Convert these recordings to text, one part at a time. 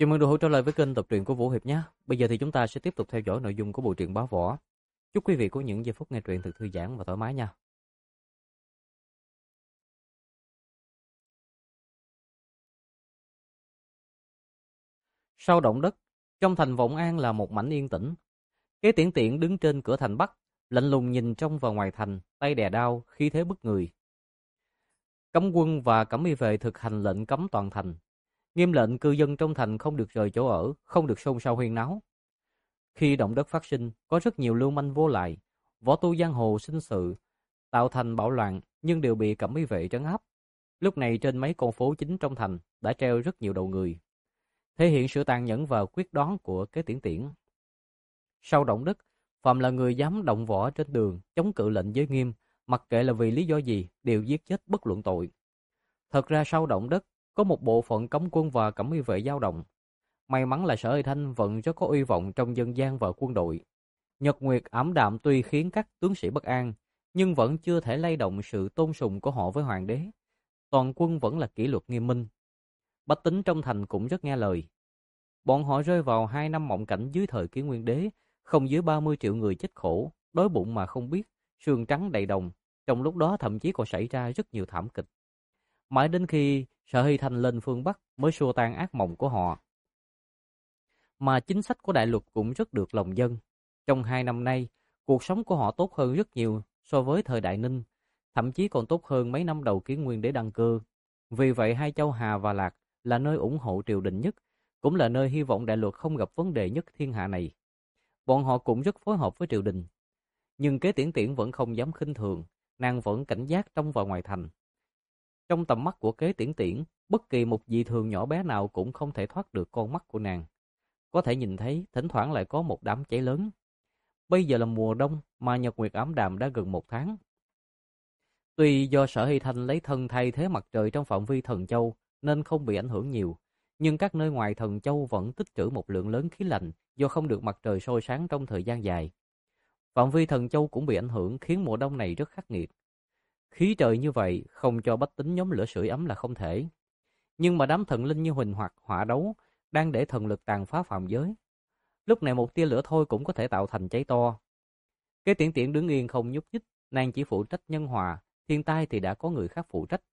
Chào mừng được hỗ trợ lời với kênh Tập truyện của Vũ Hiệp nhé. Bây giờ thì chúng ta sẽ tiếp tục theo dõi nội dung của bộ truyện Bá Võ. Chúc quý vị có những giây phút nghe truyện thật thư giãn và thoải mái nha. Sau động đất, trong thành Vọng An là một mảnh yên tĩnh. Kế Tiễn Tiễn đứng trên cửa thành Bắc, lạnh lùng nhìn trong và ngoài thành, tay đè đao, khí thế bức người. Cấm quân và cẩm y vệ thực hành lệnh cấm toàn thành, nghiêm lệnh cư dân trong thành không được rời chỗ ở, không được xôn xao huyên náo. Khi động đất phát sinh, có rất nhiều lưu manh vô lại, võ tu giang hồ sinh sự, tạo thành bạo loạn nhưng đều bị cẩm y vệ trấn áp. Lúc này trên mấy con phố chính trong thành đã treo rất nhiều đầu người, thể hiện sự tàn nhẫn và quyết đoán của Kế Tiễn Tiễn. Sau động đất, phạm là người dám động võ trên đường, chống cự lệnh giới nghiêm, mặc kệ là vì lý do gì, đều giết chết bất luận tội. Thật ra sau động đất, có một bộ phận cấm quân và cẩm y vệ dao động. May mắn là Sở Hơi Thanh vẫn rất có uy vọng trong dân gian và quân đội. Nhật Nguyệt ảm đạm tuy khiến các tướng sĩ bất an, nhưng vẫn chưa thể lay động sự tôn sùng của họ với hoàng đế. Toàn quân vẫn là kỷ luật nghiêm minh. Bách tính trong thành cũng rất nghe lời. Bọn họ rơi vào 2 năm mộng cảnh dưới thời Kiến Nguyên Đế, không dưới 30 triệu người chết khổ, đói bụng mà không biết, sương trắng đầy đồng. Trong lúc đó thậm chí còn xảy ra rất nhiều thảm kịch. Mãi đến khi Sở Hy Thanh lên phương Bắc mới xua tan ác mộng của họ. Mà chính sách của đại lục cũng rất được lòng dân. Trong 2 năm nay, cuộc sống của họ tốt hơn rất nhiều so với thời Đại Ninh, thậm chí còn tốt hơn mấy năm đầu Kiến Nguyên Đế đăng cơ. Vì vậy hai châu Hà và Lạc là nơi ủng hộ triều đình nhất, cũng là nơi hy vọng đại lục không gặp vấn đề nhất thiên hạ này. Bọn họ cũng rất phối hợp với triều đình. Nhưng Kế Tiễn Tiễn vẫn không dám khinh thường, nàng vẫn cảnh giác trong và ngoài thành. Trong tầm mắt của Kế Tiễn Tiễn, bất kỳ một dị thường nhỏ bé nào cũng không thể thoát được con mắt của nàng. Có thể nhìn thấy, thỉnh thoảng lại có một đám cháy lớn. Bây giờ là mùa đông mà nhật nguyệt ảm đạm đã gần 1 tháng. Tuy do Sở Hy Thanh lấy thân thay thế mặt trời trong phạm vi Thần Châu nên không bị ảnh hưởng nhiều, nhưng các nơi ngoài Thần Châu vẫn tích trữ một lượng lớn khí lạnh do không được mặt trời soi sáng trong thời gian dài. Phạm vi Thần Châu cũng bị ảnh hưởng khiến mùa đông này rất khắc nghiệt. Khí trời như vậy không cho bách tính nhóm lửa sưởi ấm là không thể. Nhưng mà đám thần linh như Huỳnh hoặc Hỏa Đấu đang để thần lực tàn phá phàm giới. Lúc này một tia lửa thôi cũng có thể tạo thành cháy to. Kế Tiễn Tiễn đứng yên không nhúc nhích, nàng chỉ phụ trách nhân hòa, thiên tai thì đã có người khác phụ trách.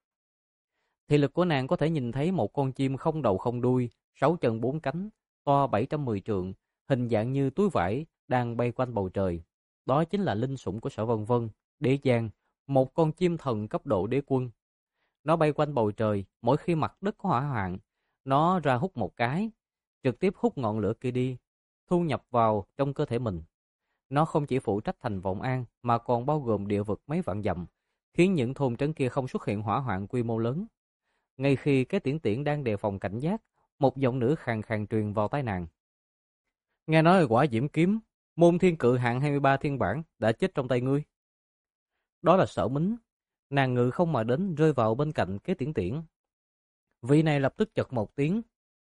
Thị lực của nàng có thể nhìn thấy một con chim không đầu không đuôi, 6 chân 4 cánh, to 710 trượng, hình dạng như túi vải đang bay quanh bầu trời. Đó chính là linh sủng của Sở Vân Vân, Đế Giang, một con chim thần cấp độ đế quân. Nó bay quanh bầu trời, mỗi khi mặt đất có hỏa hoạn, nó ra hút một cái, trực tiếp hút ngọn lửa kia đi, thu nhập vào trong cơ thể mình. Nó không chỉ phụ trách thành Vọng An mà còn bao gồm địa vực mấy vạn dặm, khiến những thôn trấn kia không xuất hiện hỏa hoạn quy mô lớn. Ngay khi Kế Tiễn Tiễn đang đề phòng cảnh giác, một giọng nữ khàn khàn truyền vào tai nàng. Nghe nói quả diễm kiếm, môn thiên cự hạng 23 thiên bản đã chết trong tay ngươi. Đó là Sở Mính. Nàng ngự không mà đến rơi vào bên cạnh Kế Tiễn Tiễn. Vị này lập tức chật một tiếng.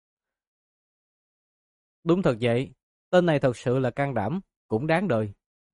Đúng thật vậy, tên này thật sự là can đảm, cũng đáng đời.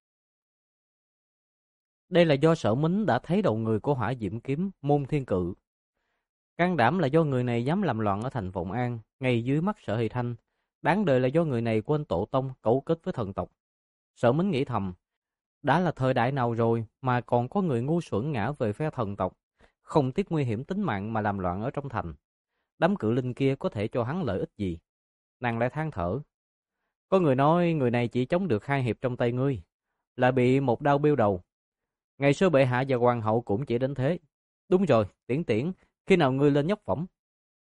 Đây là do Sở Mính đã thấy đầu người của hỏa diễm kiếm môn thiên cự. Can đảm là do người này dám làm loạn ở thành Vọng An, ngay dưới mắt Sở Hy Thanh. Đáng đời là do người này quên tổ tông cấu kết với thần tộc. Sở Mính nghĩ thầm, đã là thời đại nào rồi mà còn có người ngu xuẩn ngã về phe thần tộc, không tiếc nguy hiểm tính mạng mà làm loạn ở trong thành. Đám cự linh kia có thể cho hắn lợi ích gì? Nàng lại than thở. Có người nói người này chỉ chống được 2 hiệp trong tay ngươi, lại bị một đao biêu đầu. Ngày xưa bệ hạ và hoàng hậu cũng chỉ đến thế. Đúng rồi, Tiễn Tiễn, khi nào ngươi lên nhóc phẩm?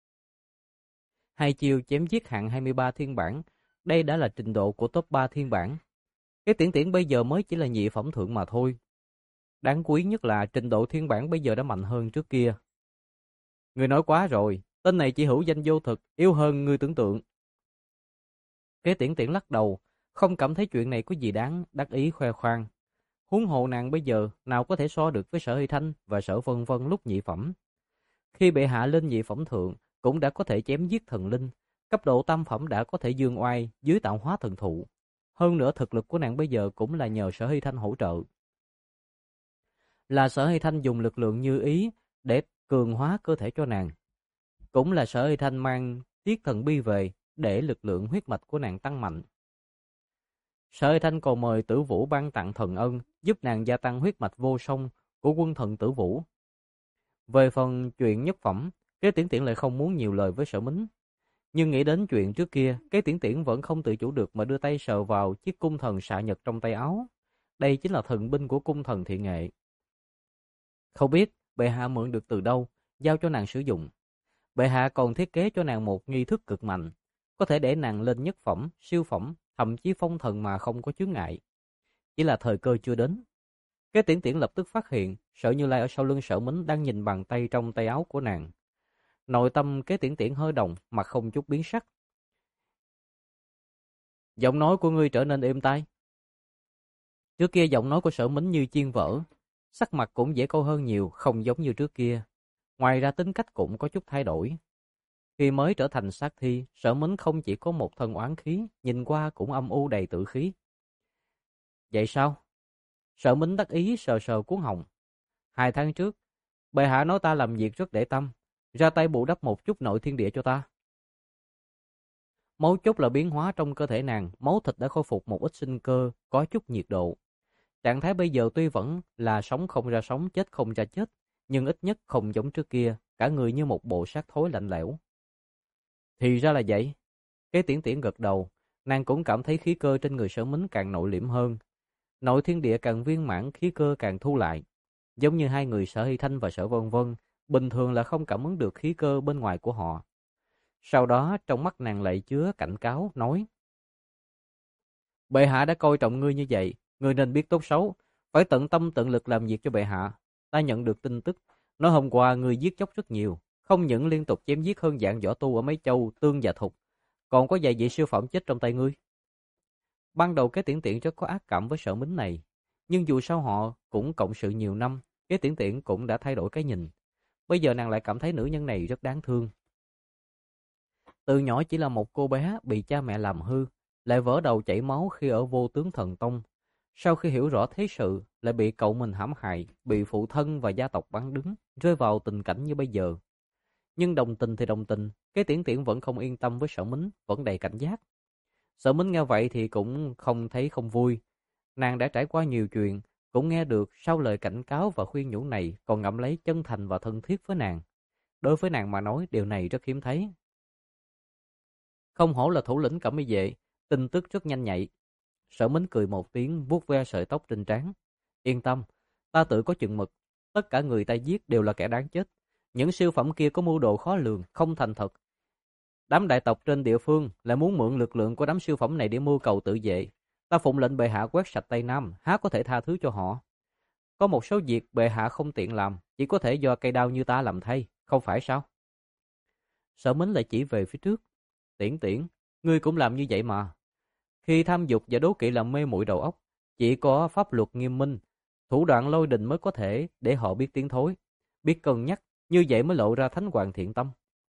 2 chiêu chém giết hạng 23 thiên bản, đây đã là trình độ của top 3 thiên bản. Cái Tiễn Tiễn bây giờ mới chỉ là nhị phẩm thượng mà thôi. Đáng quý nhất là trình độ thiên bản bây giờ đã mạnh hơn trước kia. Ngươi nói quá rồi, tên này chỉ hữu danh vô thực, yếu hơn ngươi tưởng tượng. Kế Tiễn Tiễn lắc đầu, không cảm thấy chuyện này có gì đáng đắc ý khoe khoang. Huống hộ nàng bây giờ nào có thể so được với Sở Hy Thanh và Sở Vân Vân lúc nhị phẩm. Khi bệ hạ lên nhị phẩm thượng, cũng đã có thể chém giết thần linh, cấp độ tam phẩm đã có thể dương oai dưới tạo hóa thần thụ. Hơn nữa thực lực của nàng bây giờ cũng là nhờ Sở Hy Thanh hỗ trợ. Là Sở Hy Thanh dùng lực lượng như ý để cường hóa cơ thể cho nàng. Cũng là Sở Hy Thanh mang Tiết Thần Bi về để lực lượng huyết mạch của nàng tăng mạnh. Sở Hơi Thanh còn mời Tử Vũ ban tặng thần ân, giúp nàng gia tăng huyết mạch vô song của quân thần Tử Vũ. Về phần chuyện nhất phẩm, Kế Tiễn Tiễn lại không muốn nhiều lời với Sở Mính. Nhưng nghĩ đến chuyện trước kia, Kế Tiễn Tiễn vẫn không tự chủ được mà đưa tay sờ vào chiếc cung thần xạ nhật trong tay áo. Đây chính là thần binh của cung thần Thiện Nghệ. Không biết bệ hạ mượn được từ đâu, giao cho nàng sử dụng. Bệ hạ còn thiết kế cho nàng một nghi thức cực mạnh, có thể để nàng lên nhất phẩm, siêu phẩm, thậm chí phong thần mà không có chướng ngại. Chỉ là thời cơ chưa đến. Kế Tiễn Tiễn lập tức phát hiện Sở Như Lai ở sau lưng Sở Mính đang nhìn bàn tay trong tay áo của nàng. Nội tâm Kế Tiễn Tiễn hơi động, mặt không chút biến sắc. Giọng nói của ngươi trở nên êm tai. Trước kia giọng nói của Sở Mính như chiên vỡ, sắc mặt cũng dễ câu hơn nhiều, không giống như trước kia. Ngoài ra tính cách cũng có chút thay đổi. Khi mới trở thành sát thi, Sở Mính không chỉ có một thân oán khí, nhìn qua cũng âm u đầy tử khí. Vậy sao? Sở Mính đắc ý sờ sờ cuốn hồng. 2 tháng trước, bệ hạ nói ta làm việc rất để tâm, ra tay bù đắp một chút nội thiên địa cho ta. Mấu chốt là biến hóa trong cơ thể nàng, máu thịt đã khôi phục một ít sinh cơ, có chút nhiệt độ. Trạng thái bây giờ tuy vẫn là sống không ra sống, chết không ra chết, nhưng ít nhất không giống trước kia, cả người như một bộ xác thối lạnh lẽo. Thì ra là vậy. Kế Tiễn Tiễn gật đầu, nàng cũng cảm thấy khí cơ trên người Sở Mính càng nội liễm hơn. Nội thiên địa càng viên mãn, khí cơ càng thu lại. Giống như hai người Sở Hy Thanh và Sở Vân Vân, bình thường là không cảm ứng được khí cơ bên ngoài của họ. Sau đó trong mắt nàng lại chứa cảnh cáo, nói: Bệ hạ đã coi trọng ngươi như vậy, ngươi nên biết tốt xấu, phải tận tâm tận lực làm việc cho bệ hạ. Ta nhận được tin tức, nói hôm qua ngươi giết chóc rất nhiều, không những liên tục chém giết hơn vạn võ tu ở mấy châu Tương và Thục, còn có vài vị siêu phẩm chết trong tay ngươi. Ban đầu Kế Tiễn Tiễn rất có ác cảm với Sở Mính này, nhưng dù sao họ cũng cộng sự nhiều năm, Kế Tiễn Tiễn cũng đã thay đổi cái nhìn. Bây giờ nàng lại cảm thấy nữ nhân này rất đáng thương. Từ nhỏ chỉ là một cô bé bị cha mẹ làm hư, lại vỡ đầu chảy máu khi ở Vô Tướng Thần Tông. Sau khi hiểu rõ thế sự, lại bị cậu mình hãm hại, bị phụ thân và gia tộc bắn đứng, rơi vào tình cảnh như bây giờ. Nhưng đồng tình thì đồng tình, Kế Tiễn Tiễn vẫn không yên tâm với Sở Mính, vẫn đầy cảnh giác. Sở Mính nghe vậy thì cũng không thấy không vui. Nàng đã trải qua nhiều chuyện, cũng nghe được sau lời cảnh cáo và khuyên nhủ này còn ngậm lấy chân thành và thân thiết với nàng. Đối với nàng mà nói, điều này rất hiếm thấy. Không hổ là thủ lĩnh Cẩm Y vệ, tin tức rất nhanh nhạy. Sở Mính cười một tiếng, vuốt ve sợi tóc trên trán. Yên tâm, ta tự có chừng mực. Tất cả người ta giết đều là kẻ đáng chết. Những siêu phẩm kia có mưu đồ khó lường, không thành thật. Đám đại tộc trên địa phương lại muốn mượn lực lượng của đám siêu phẩm này để mưu cầu tự vệ. Ta phụng lệnh bệ hạ quét sạch Tây Nam, há có thể tha thứ cho họ. Có một số việc bệ hạ không tiện làm, chỉ có thể do cây đao như ta làm thay, không phải sao? Sở Mính lại chỉ về phía trước. Tiễn Tiễn, ngươi cũng làm như vậy mà. Khi tham dục và đố kỵ làm mê muội đầu óc, chỉ có pháp luật nghiêm minh, thủ đoạn lôi đình mới có thể để họ biết tiến thối, biết cân nhắc, như vậy mới lộ ra thánh hoàng thiện tâm.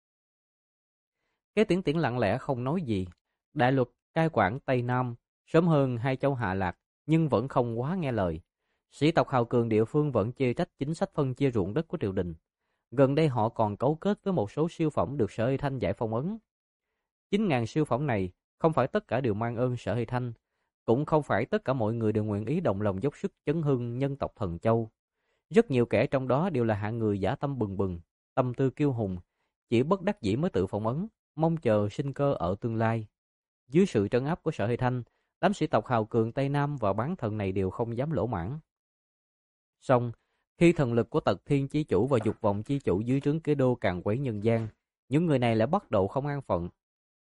Kế Tiễn Tiễn lặng lẽ không nói gì. Đại luật cai quản Tây Nam sớm hơn hai châu Hạ Lạc, nhưng vẫn không quá nghe lời. Sĩ tộc hào cường địa phương vẫn chê trách chính sách phân chia ruộng đất của triều đình. Gần đây họ còn cấu kết với một số siêu phẩm được Sở Hy Thanh giải phong ấn. 9.000 siêu phẩm này không phải tất cả đều mang ơn Sở Hy Thanh, cũng không phải tất cả mọi người đều nguyện ý đồng lòng dốc sức chấn hưng nhân tộc Thần Châu. Rất nhiều kẻ trong đó đều là hạng người dã tâm bừng bừng, tâm tư kiêu hùng, chỉ bất đắc dĩ mới tự phong ấn, mong chờ sinh cơ ở tương lai. Dưới sự trấn áp của Sở Hy Thanh, đám sĩ tộc hào cường Tây Nam và bán thần này đều không dám lỗ mãng. Song, khi thần lực của Tật Thiên Chi Chủ và Dục Vọng Chi Chủ dưới trướng Kế Đô càn quấy nhân gian, những người này lại bắt đầu không an phận.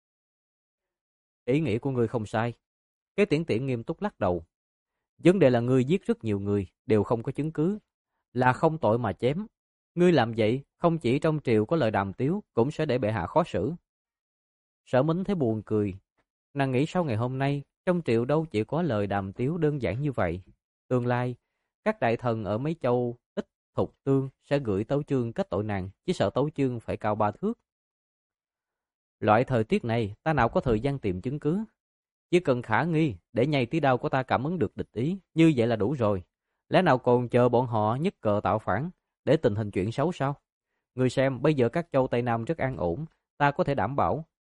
Ý nghĩ của ngươi không sai. Kế Tiễn Tiễn nghiêm túc lắc đầu. Vấn đề là ngươi giết rất nhiều người, đều không có chứng cứ, là không tội mà chém. Ngươi làm vậy, không chỉ trong triều có lời đàm tiếu, cũng sẽ để bệ hạ khó xử. Sở Mính thấy buồn cười. Nàng nghĩ sau ngày hôm nay, trong triều đâu chỉ có lời đàm tiếu đơn giản như vậy. Tương lai, các đại thần ở mấy châu Ích, Thục, Tương sẽ gửi tấu chương kết tội nàng, chỉ sợ tấu chương phải cao 3 thước. Loại thời tiết này, ta nào có thời gian tìm chứng cứ. Chỉ cần khả nghi, để nhây tí đao của ta cảm ứng được địch ý, như vậy là đủ rồi. Lẽ nào còn chờ bọn họ nhất cờ tạo phản, để tình hình chuyển xấu sao? Người xem, bây giờ các châu Tây Nam rất an ổn, ta có thể đảm bảo,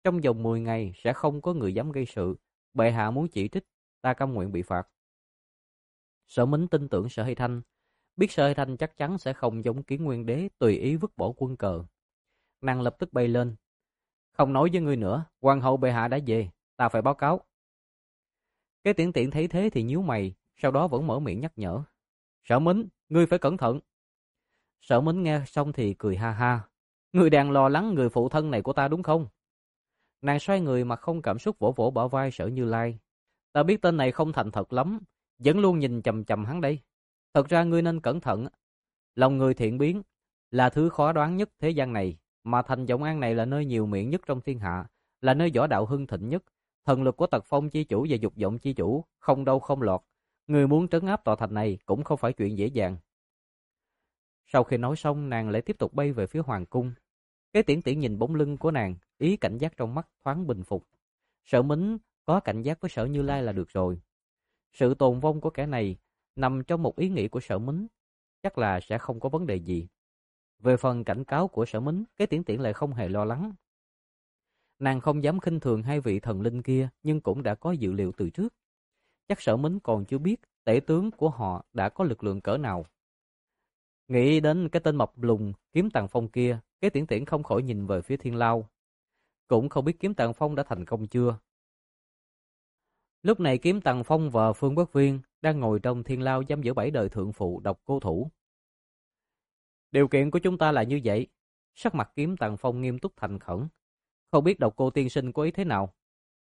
Trong vòng 10 ngày sẽ không có người dám gây sự. Bệ hạ muốn chỉ trích, ta cam nguyện bị phạt. Sở Mính tin tưởng Sở Hy Thanh, biết Sở Hy Thanh chắc chắn sẽ không giống Kiến Nguyên Đế tùy ý vứt bỏ quân cờ. Nàng lập tức bay lên. Không nói với ngươi nữa, hoàng hậu bệ hạ đã về, ta phải báo cáo. Cái Tiễn Tiễn thấy thế thì nhíu mày, sau đó vẫn mở miệng nhắc nhở. Sở Mính, ngươi phải cẩn thận. Sở Mính nghe xong thì cười ha ha. Ngươi đang lo lắng người phụ thân này của ta đúng không? Nàng xoay người mà không cảm xúc vỗ vỗ bả vai Sở Như Lai. Ta biết tên này không thành thật lắm, vẫn luôn nhìn chằm chằm hắn đây. Thật ra ngươi nên cẩn thận. Lòng người thiện biến là thứ khó đoán nhất thế gian này, mà thành Vọng An này là nơi nhiều miệng nhất trong thiên hạ, là nơi võ đạo hưng thịnh nhất. Thần lực của Tật Phong chi chủ và Dục Vọng chi chủ không đâu không lọt. Người muốn trấn áp tòa thành này cũng không phải chuyện dễ dàng. Sau khi nói xong, nàng lại tiếp tục bay về phía hoàng cung. Cái Tiễn Tiễn nhìn bóng lưng của nàng, ý cảnh giác trong mắt thoáng bình phục. Sở Mính có cảnh giác với Sở Như Lai là được rồi. Sự tồn vong của kẻ này nằm trong một ý nghĩ của Sở Mính, chắc là sẽ không có vấn đề gì. Về phần cảnh cáo của Sở Mính, cái Tiễn Tiễn lại không hề lo lắng. Nàng không dám khinh thường hai vị thần linh kia, nhưng cũng đã có dự liệu từ trước. Chắc Sở Mính còn chưa biết tể tướng của họ đã có lực lượng cỡ nào. Nghĩ đến cái tên mập lùn Kiếm Tàng Phong kia, cái Tiễn Tiễn không khỏi nhìn về phía Thiên Lao. Cũng không biết Kiếm Tàng Phong đã thành công chưa. Lúc này Kiếm Tàng Phong và Phương Bất Viên đang ngồi trong Thiên Lao giam giữ 7 đời thượng phụ Độc Cô Thủ. Điều kiện của chúng ta là như vậy. Sắc mặt Kiếm Tàng Phong nghiêm túc thành khẩn. Không biết Độc Cô tiên sinh có ý thế nào?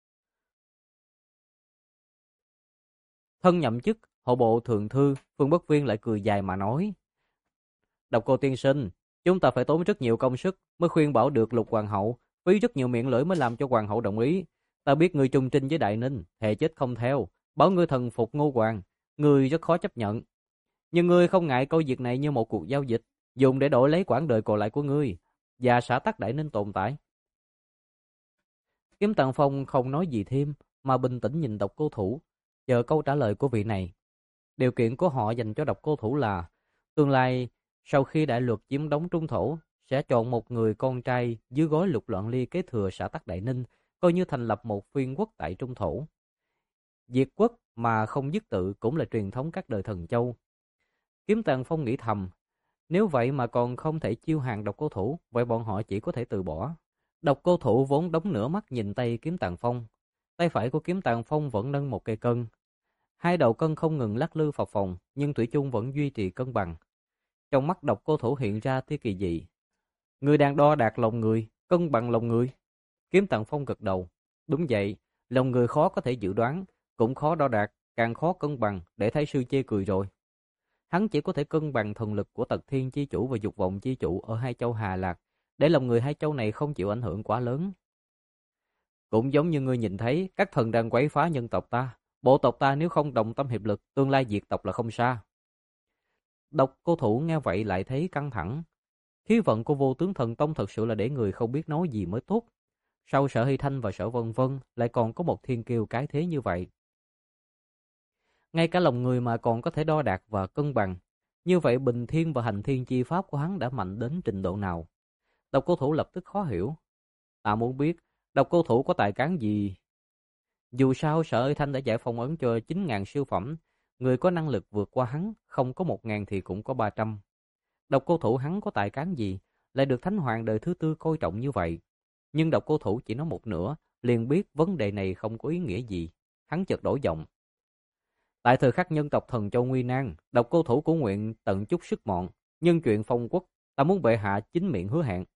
Thân nhậm chức hộ bộ thượng thư, Phương Bất Viên lại cười dài mà nói. Độc Cô tiên sinh, chúng ta phải tốn rất nhiều công sức mới khuyên bảo được Lục hoàng hậu, phí rất nhiều miệng lưỡi mới làm cho hoàng hậu đồng ý. Ta biết ngươi trung trinh với Đại Ninh, thề chết không theo, bảo ngươi thần phục Ngô hoàng, ngươi rất khó chấp nhận. Nhưng ngươi không ngại coi việc này như một cuộc giao dịch, dùng để đổi lấy quãng đời còn lại của ngươi và xã tắc Đại Ninh tồn tại. Kiếm Tàng Phong không nói gì thêm mà bình tĩnh nhìn Độc Cô Thủ, chờ câu trả lời của vị này. Điều kiện của họ dành cho Độc Cô Thủ là tương lai sau khi đại luật chiếm đóng Trung thổ sẽ chọn một người con trai dưới gối Lục Loạn Ly kế thừa xã tắc Đại Ninh, coi như thành lập một phiên quốc tại Trung thổ. Diệt quốc mà không dứt tự cũng là truyền thống các đời thần châu. Kiếm Tàng Phong nghĩ thầm, nếu vậy mà còn không thể chiêu hàng Độc Cô Thủ, vậy bọn họ chỉ có thể từ bỏ. Độc Cô Thủ vốn đóng nửa mắt nhìn tay Kiếm Tàng Phong, tay phải của Kiếm Tàng Phong vẫn nâng một cây cân. Hai đầu cân không ngừng lắc lư phập phồng, nhưng thủy chung vẫn duy trì cân bằng. Trong mắt Độc Cô Thủ hiện ra tia kỳ dị. Người đang đo đạc lòng người, cân bằng lòng người. Kiếm Tàng Phong gật đầu. Đúng vậy, lòng người khó có thể dự đoán, cũng khó đo đạc, càng khó cân bằng, để thấy sư chê cười rồi. Hắn chỉ có thể cân bằng thần lực của Tật Thiên chi chủ và Dục Vọng chi chủ ở hai châu Hà Lạc, để lòng người hai châu này không chịu ảnh hưởng quá lớn. Cũng giống như ngươi nhìn thấy, các thần đang quấy phá nhân tộc ta. Bộ tộc ta nếu không đồng tâm hiệp lực, tương lai diệt tộc là không xa. Độc Cô Thủ nghe vậy lại thấy căng thẳng. Khí vận của Vô Tướng Thần Tông thật sự là để người không biết nói gì mới tốt. Sau Sở Hy Thanh và Sở Vân Vân lại còn có một thiên kiêu cái thế như vậy. Ngay cả lòng người mà còn có thể đo đạc và cân bằng. Như vậy Bình Thiên và Hành Thiên chi pháp của hắn đã mạnh đến trình độ nào? Độc Cô Thủ lập tức khó hiểu. Ta muốn biết Độc Cô Thủ có tài cán gì? Dù sao Sở Hy Thanh đã giải phong ấn cho 9.000 siêu phẩm. Người có năng lực vượt qua hắn không có 1.000 thì cũng có 300. Độc Cô Thủ hắn có tài cán gì lại được Thánh Hoàng đời thứ tư coi trọng như vậy? Nhưng Độc Cô Thủ chỉ nói một nửa, liền biết vấn đề này không có ý nghĩa gì. Hắn chợt đổi giọng. Tại thời khắc nhân tộc thần châu nguy nan, Độc Cô Thủ cũng nguyện tận chút sức mọn. Nhưng chuyện phong quốc, ta muốn bệ hạ chính miệng hứa hẹn.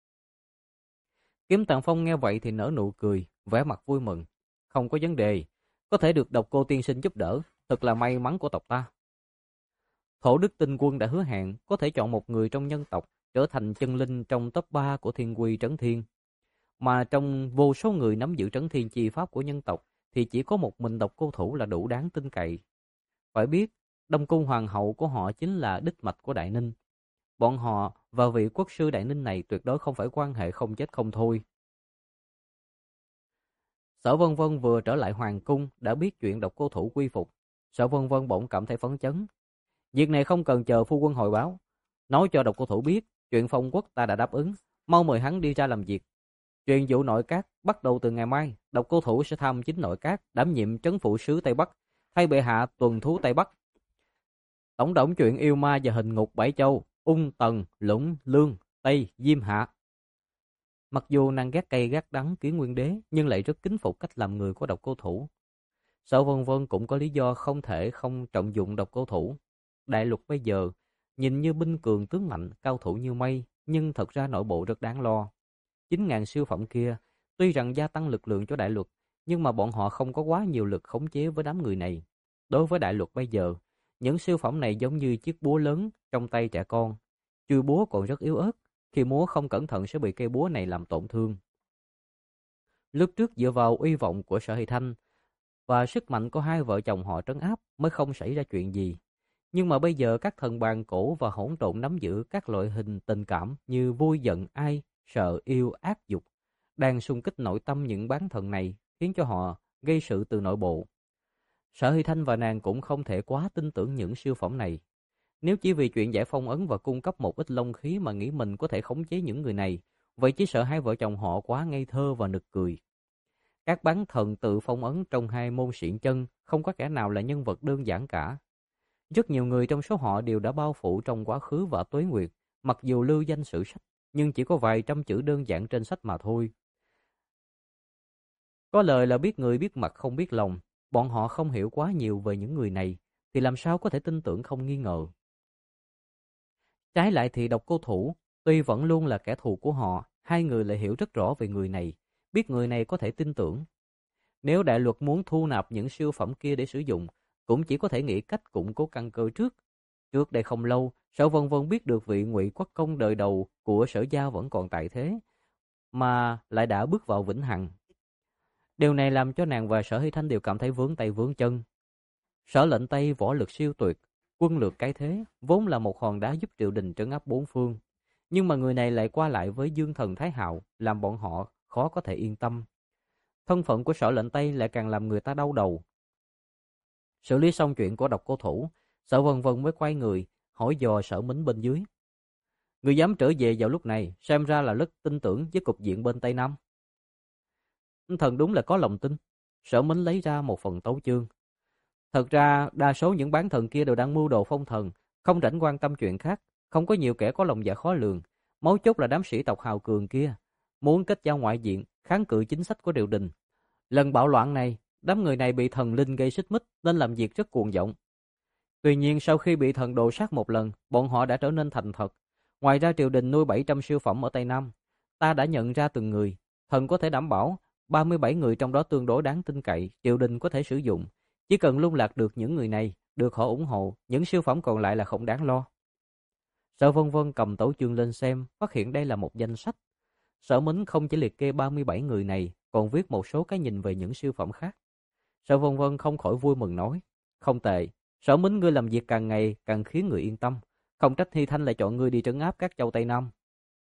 Kiếm Tàng Phong nghe vậy thì nở nụ cười, vẻ mặt vui mừng. Không có vấn đề, có thể được Độc Cô tiên sinh giúp đỡ, thật là may mắn của tộc ta. Thổ Đức Tinh Quân đã hứa hẹn có thể chọn một người trong nhân tộc trở thành chân linh trong top 3 của Thiên Quy Trấn Thiên. Mà trong vô số người nắm giữ Trấn Thiên chi pháp của nhân tộc thì chỉ có một mình Độc Cô Thủ là đủ đáng tin cậy. Phải biết, Đông Cung Hoàng hậu của họ chính là đích mạch của Đại Ninh. Bọn họ và vị quốc sư Đại Ninh này tuyệt đối không phải quan hệ không chết không thôi. Sở Vân Vân vừa trở lại hoàng cung đã biết chuyện Độc Cô Thủ quy phục. Sở Vân Vân bỗng cảm thấy phấn chấn. Việc này không cần chờ phu quân hồi báo. Nói cho Độc Cô Thủ biết chuyện phong quốc ta đã đáp ứng. Mau mời hắn đi ra làm việc. Truyền vụ nội các bắt đầu từ ngày mai, Độc Cô Thủ sẽ thăm chính nội các, đảm nhiệm trấn phụ sứ Tây Bắc, thay bệ hạ tuần thú Tây Bắc. Tổng đổng chuyện yêu ma và hình ngục Bảy Châu, Ung, Tần, Lũng, Lương, Tây, Diêm Hạ. Mặc dù nàng ghét cay ghét đắng Kiến Nguyên Đế, nhưng lại rất kính phục cách làm người của Độc Cô Thủ. Sở Vân Vân cũng có lý do không thể không trọng dụng Độc Cô Thủ. Đại lục bây giờ nhìn như binh cường tướng mạnh, cao thủ như mây, nhưng thật ra nội bộ rất đáng lo. 9.000 siêu phẩm kia, tuy rằng gia tăng lực lượng cho đại luật, nhưng mà bọn họ không có quá nhiều lực khống chế với đám người này. Đối với đại luật bây giờ, những siêu phẩm này giống như chiếc búa lớn trong tay trẻ con. Chui búa còn rất yếu ớt, khi múa không cẩn thận sẽ bị cây búa này làm tổn thương. Lúc trước dựa vào uy vọng của Sở Hy Thanh và sức mạnh của hai vợ chồng họ trấn áp mới không xảy ra chuyện gì. Nhưng mà bây giờ các thần bàn cổ và hỗn độn nắm giữ các loại hình tình cảm như vui giận ai, sợ yêu ác dục, đang xung kích nội tâm những bán thần này, khiến cho họ gây sự từ nội bộ. Sở Hy Thanh và nàng cũng không thể quá tin tưởng những siêu phẩm này. Nếu chỉ vì chuyện giải phong ấn và cung cấp một ít long khí mà nghĩ mình có thể khống chế những người này, vậy chỉ sợ hai vợ chồng họ quá ngây thơ và nực cười. Các bán thần tự phong ấn trong hai môn xiển chân, không có kẻ nào là nhân vật đơn giản cả. Rất nhiều người trong số họ đều đã bao phủ trong quá khứ và tuế nguyệt, mặc dù lưu danh sử sách, nhưng chỉ có vài trăm chữ đơn giản trên sách mà thôi. Có lời là biết người biết mặt không biết lòng, bọn họ không hiểu quá nhiều về những người này, thì làm sao có thể tin tưởng không nghi ngờ. Trái lại thì Độc Cô Thủ, tuy vẫn luôn là kẻ thù của họ, hai người lại hiểu rất rõ về người này, biết người này có thể tin tưởng. Nếu đại luật muốn thu nạp những siêu phẩm kia để sử dụng, cũng chỉ có thể nghĩ cách củng cố căn cơ trước. Trước đây không lâu, Sở Vân Vân biết được vị Ngụy Quốc công đời đầu của Sở gia vẫn còn tại thế, mà lại đã bước vào vĩnh hằng. Điều này làm cho nàng và Sở Hy Thanh đều cảm thấy vướng tay vướng chân. Sở Lệnh Tây võ lực siêu tuyệt, quân lược cái thế, vốn là một hòn đá giúp triều đình trấn áp bốn phương. Nhưng mà người này lại qua lại với Dương Thần Thái Hạo, làm bọn họ khó có thể yên tâm. Thân phận của Sở Lệnh Tây lại càng làm người ta đau đầu. Xử lý xong chuyện của Độc Cô Thủ, Sở Vân Vân mới quay người, hỏi dò Sở Mính bên dưới. Người dám trở về vào lúc này, xem ra là rất tin tưởng với cục diện bên Tây Nam. Thần đúng là có lòng tin. Sở Mính lấy ra một phần tấu chương. Thật ra, đa số những bán thần kia đều đang mưu đồ phong thần, không rảnh quan tâm chuyện khác, không có nhiều kẻ có lòng dạ khó lường. Mấu chốt là đám sĩ tộc hào cường kia, muốn kết giao ngoại diện, kháng cự chính sách của triều đình. Lần bạo loạn này, đám người này bị thần linh gây xích mích nên làm việc rất cuồng vọng. Tuy nhiên sau khi bị thần đồ sát một lần, bọn họ đã trở nên thành thật. Ngoài ra triều đình nuôi 700 siêu phẩm ở Tây Nam. Ta đã nhận ra từng người, thần có thể đảm bảo 37 người trong đó tương đối đáng tin cậy, triều đình có thể sử dụng. Chỉ cần lung lạc được những người này, được họ ủng hộ, những siêu phẩm còn lại là không đáng lo. Sở Vân Vân cầm tấu chương lên xem, phát hiện đây là một danh sách. Sở Mính không chỉ liệt kê 37 người này, còn viết một số cái nhìn về những siêu phẩm khác. Sở Vân Vân không khỏi vui mừng nói, không tệ, Sở Mính ngươi làm việc càng ngày càng khiến người yên tâm, không trách Hy Thanh lại chọn ngươi đi trấn áp các châu Tây Nam.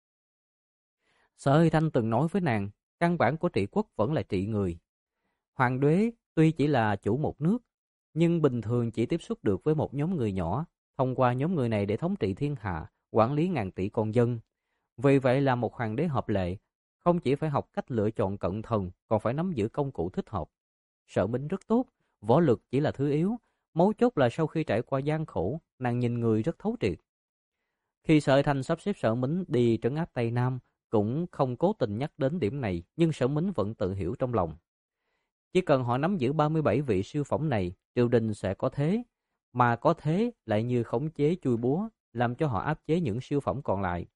Sở Hy Thanh từng nói với nàng, căn bản của trị quốc vẫn là trị người. Hoàng đế tuy chỉ là chủ một nước, nhưng bình thường chỉ tiếp xúc được với một nhóm người nhỏ, thông qua nhóm người này để thống trị thiên hạ, quản lý ngàn tỷ con dân. Vì vậy là một hoàng đế hợp lệ, không chỉ phải học cách lựa chọn cận thần, còn phải nắm giữ công cụ thích hợp. Sở Mính rất tốt, võ lực chỉ là thứ yếu, mấu chốt là sau khi trải qua gian khổ, nàng nhìn người rất thấu triệt. Khi Sở Thanh sắp xếp Sở Mính đi trấn áp Tây Nam, cũng không cố tình nhắc đến điểm này, nhưng Sở Mính vẫn tự hiểu trong lòng. Chỉ cần họ nắm giữ 37 vị siêu phẩm này, triều đình sẽ có thế, mà có thế lại như khống chế chui búa, làm cho họ áp chế những siêu phẩm còn lại.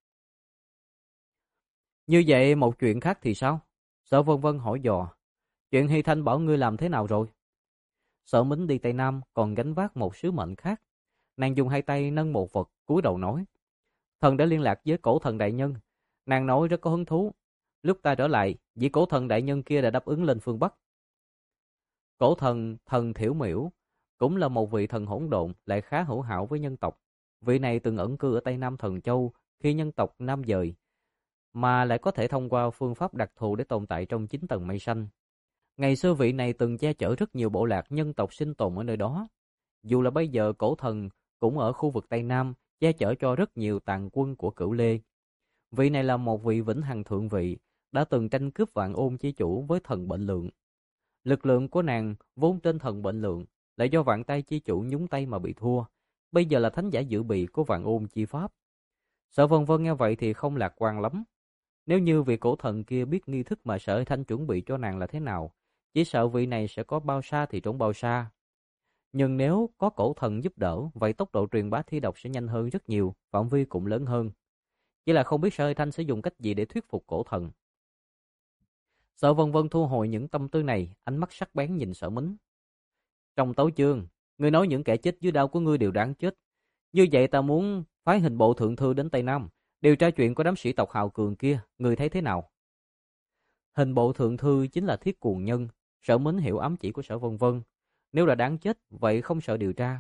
Như vậy một chuyện khác thì sao? Sở Vân Vân hỏi dò. Chuyện Hy Thanh bảo ngươi làm thế nào rồi? Sở Mính đi Tây Nam còn gánh vác một sứ mệnh khác. Nàng dùng hai tay nâng một vật, cúi đầu nói. Thần đã liên lạc với cổ thần đại nhân. Nàng nói rất có hứng thú. Lúc ta trở lại, vị cổ thần đại nhân kia đã đáp ứng lên phương Bắc. Cổ thần, thần Thiểu Miểu, cũng là một vị thần hỗn độn, lại khá hữu hảo với nhân tộc. Vị này từng ẩn cư ở Tây Nam Thần Châu khi nhân tộc Nam dời, mà lại có thể thông qua phương pháp đặc thù để tồn tại trong 9 tầng mây xanh. Ngày xưa vị này từng che chở rất nhiều bộ lạc nhân tộc sinh tồn ở nơi đó. Dù là bây giờ cổ thần cũng ở khu vực Tây Nam, che chở cho rất nhiều tàn quân của Cửu Lê. Vị này là một vị vĩnh hằng thượng vị, đã từng tranh cướp Vạn Ôn chi chủ với thần Bệnh Lượng. Lực lượng của nàng vốn trên thần Bệnh Lượng, lại do Vạn Tay chi chủ nhúng tay mà bị thua. Bây giờ là thánh giả dự bị của Vạn Ôn chi pháp. Sở Vân Vân nghe vậy thì không lạc quan lắm. Nếu như vị cổ thần kia biết nghi thức mà Sở Hy Thanh chuẩn bị cho nàng là thế nào, chỉ sợ vị này sẽ có bao xa thì trốn bao xa. Nhưng nếu có cổ thần giúp đỡ, vậy tốc độ truyền bá thi độc sẽ nhanh hơn rất nhiều, phạm vi cũng lớn hơn. Chỉ là không biết Sở Hy Thanh sẽ dùng cách gì để thuyết phục cổ thần. Sở Vân Vân thu hồi những tâm tư này, ánh mắt sắc bén nhìn Sở Mính. Trong tấu chương, ngươi nói những kẻ chết dưới đao của ngươi đều đáng chết. Như vậy ta muốn phái hình bộ thượng thư đến Tây Nam, điều tra chuyện của đám sĩ tộc hào cường kia, ngươi thấy thế nào? Hình bộ thượng thư chính là Thiết Cuồng Nhân. Sở Mính hiểu ám chỉ của Sở Vân Vân. Nếu là đáng chết, vậy không sợ điều tra.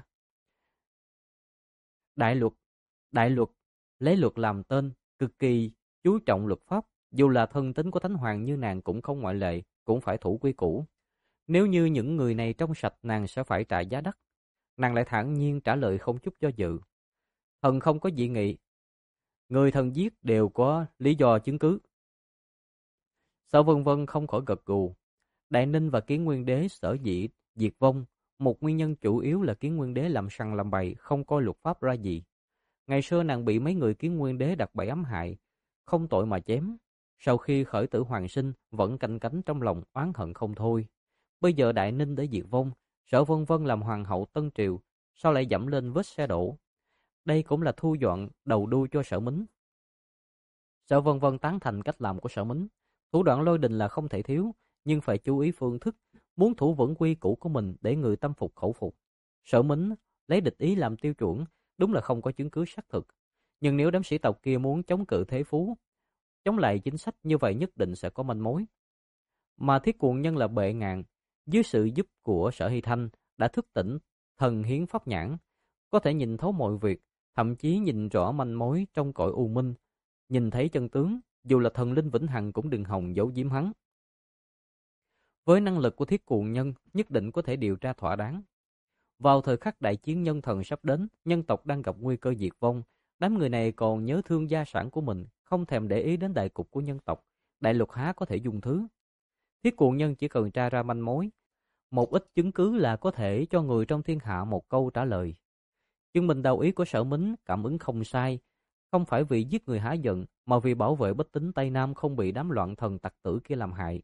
Đại luật, lấy luật làm tên, cực kỳ chú trọng luật pháp. Dù là thân tín của Thánh Hoàng như nàng cũng không ngoại lệ, cũng phải thủ quy củ. Nếu như những người này trong sạch, nàng sẽ phải trả giá đắt. Nàng lại thản nhiên trả lời không chút do dự. Thần không có dị nghị. Người thần giết đều có lý do chứng cứ. Sở Vân Vân không khỏi gật gù. Đại Ninh và Kiến Nguyên Đế sở dĩ diệt vong, một nguyên nhân chủ yếu là Kiến Nguyên Đế làm sằng làm bậy, không coi luật pháp ra gì. Ngày xưa nàng bị mấy người Kiến Nguyên Đế đặt bẫy ám hại, không tội mà chém. Sau khi khởi tử hoàn sinh, vẫn canh cánh trong lòng oán hận không thôi. Bây giờ Đại Ninh đã diệt vong, Sở Vân Vân làm hoàng hậu Tân Triều, sao lại dẫm lên vết xe đổ? Đây cũng là thu dọn đầu đuôi cho Sở Mính. Sở Vân Vân tán thành cách làm của Sở Mính. Thủ đoạn lôi đình là không thể thiếu, nhưng phải chú ý phương thức, muốn thủ vững quy củ của mình để người tâm phục khẩu phục. Sở Mính lấy địch ý làm tiêu chuẩn, đúng là không có chứng cứ xác thực. Nhưng nếu đám sĩ tộc kia muốn chống cự thế phú, chống lại chính sách như vậy nhất định sẽ có manh mối. Mà Thiết Cuồng Nhân là bệ ngạn, dưới sự giúp của Sở Hy Thanh đã thức tỉnh thần hiến pháp nhãn, có thể nhìn thấu mọi việc, thậm chí nhìn rõ manh mối trong cõi u minh, nhìn thấy chân tướng, dù là thần linh vĩnh hằng cũng đừng hòng giấu giếm hắn. Với năng lực của Thiết Cuồng Nhân, nhất định có thể điều tra thỏa đáng. Vào thời khắc đại chiến nhân thần sắp đến, nhân tộc đang gặp nguy cơ diệt vong, đám người này còn nhớ thương gia sản của mình, không thèm để ý đến đại cục của nhân tộc. Đại lục há có thể dung thứ. Thiết Cuồng Nhân chỉ cần tra ra manh mối, một ít chứng cứ là có thể cho người trong thiên hạ một câu trả lời. Chứng minh đạo ý của Sở Mính cảm ứng không sai, không phải vì giết người hả giận, mà vì bảo vệ bách tính Tây Nam không bị đám loạn thần tặc tử kia làm hại.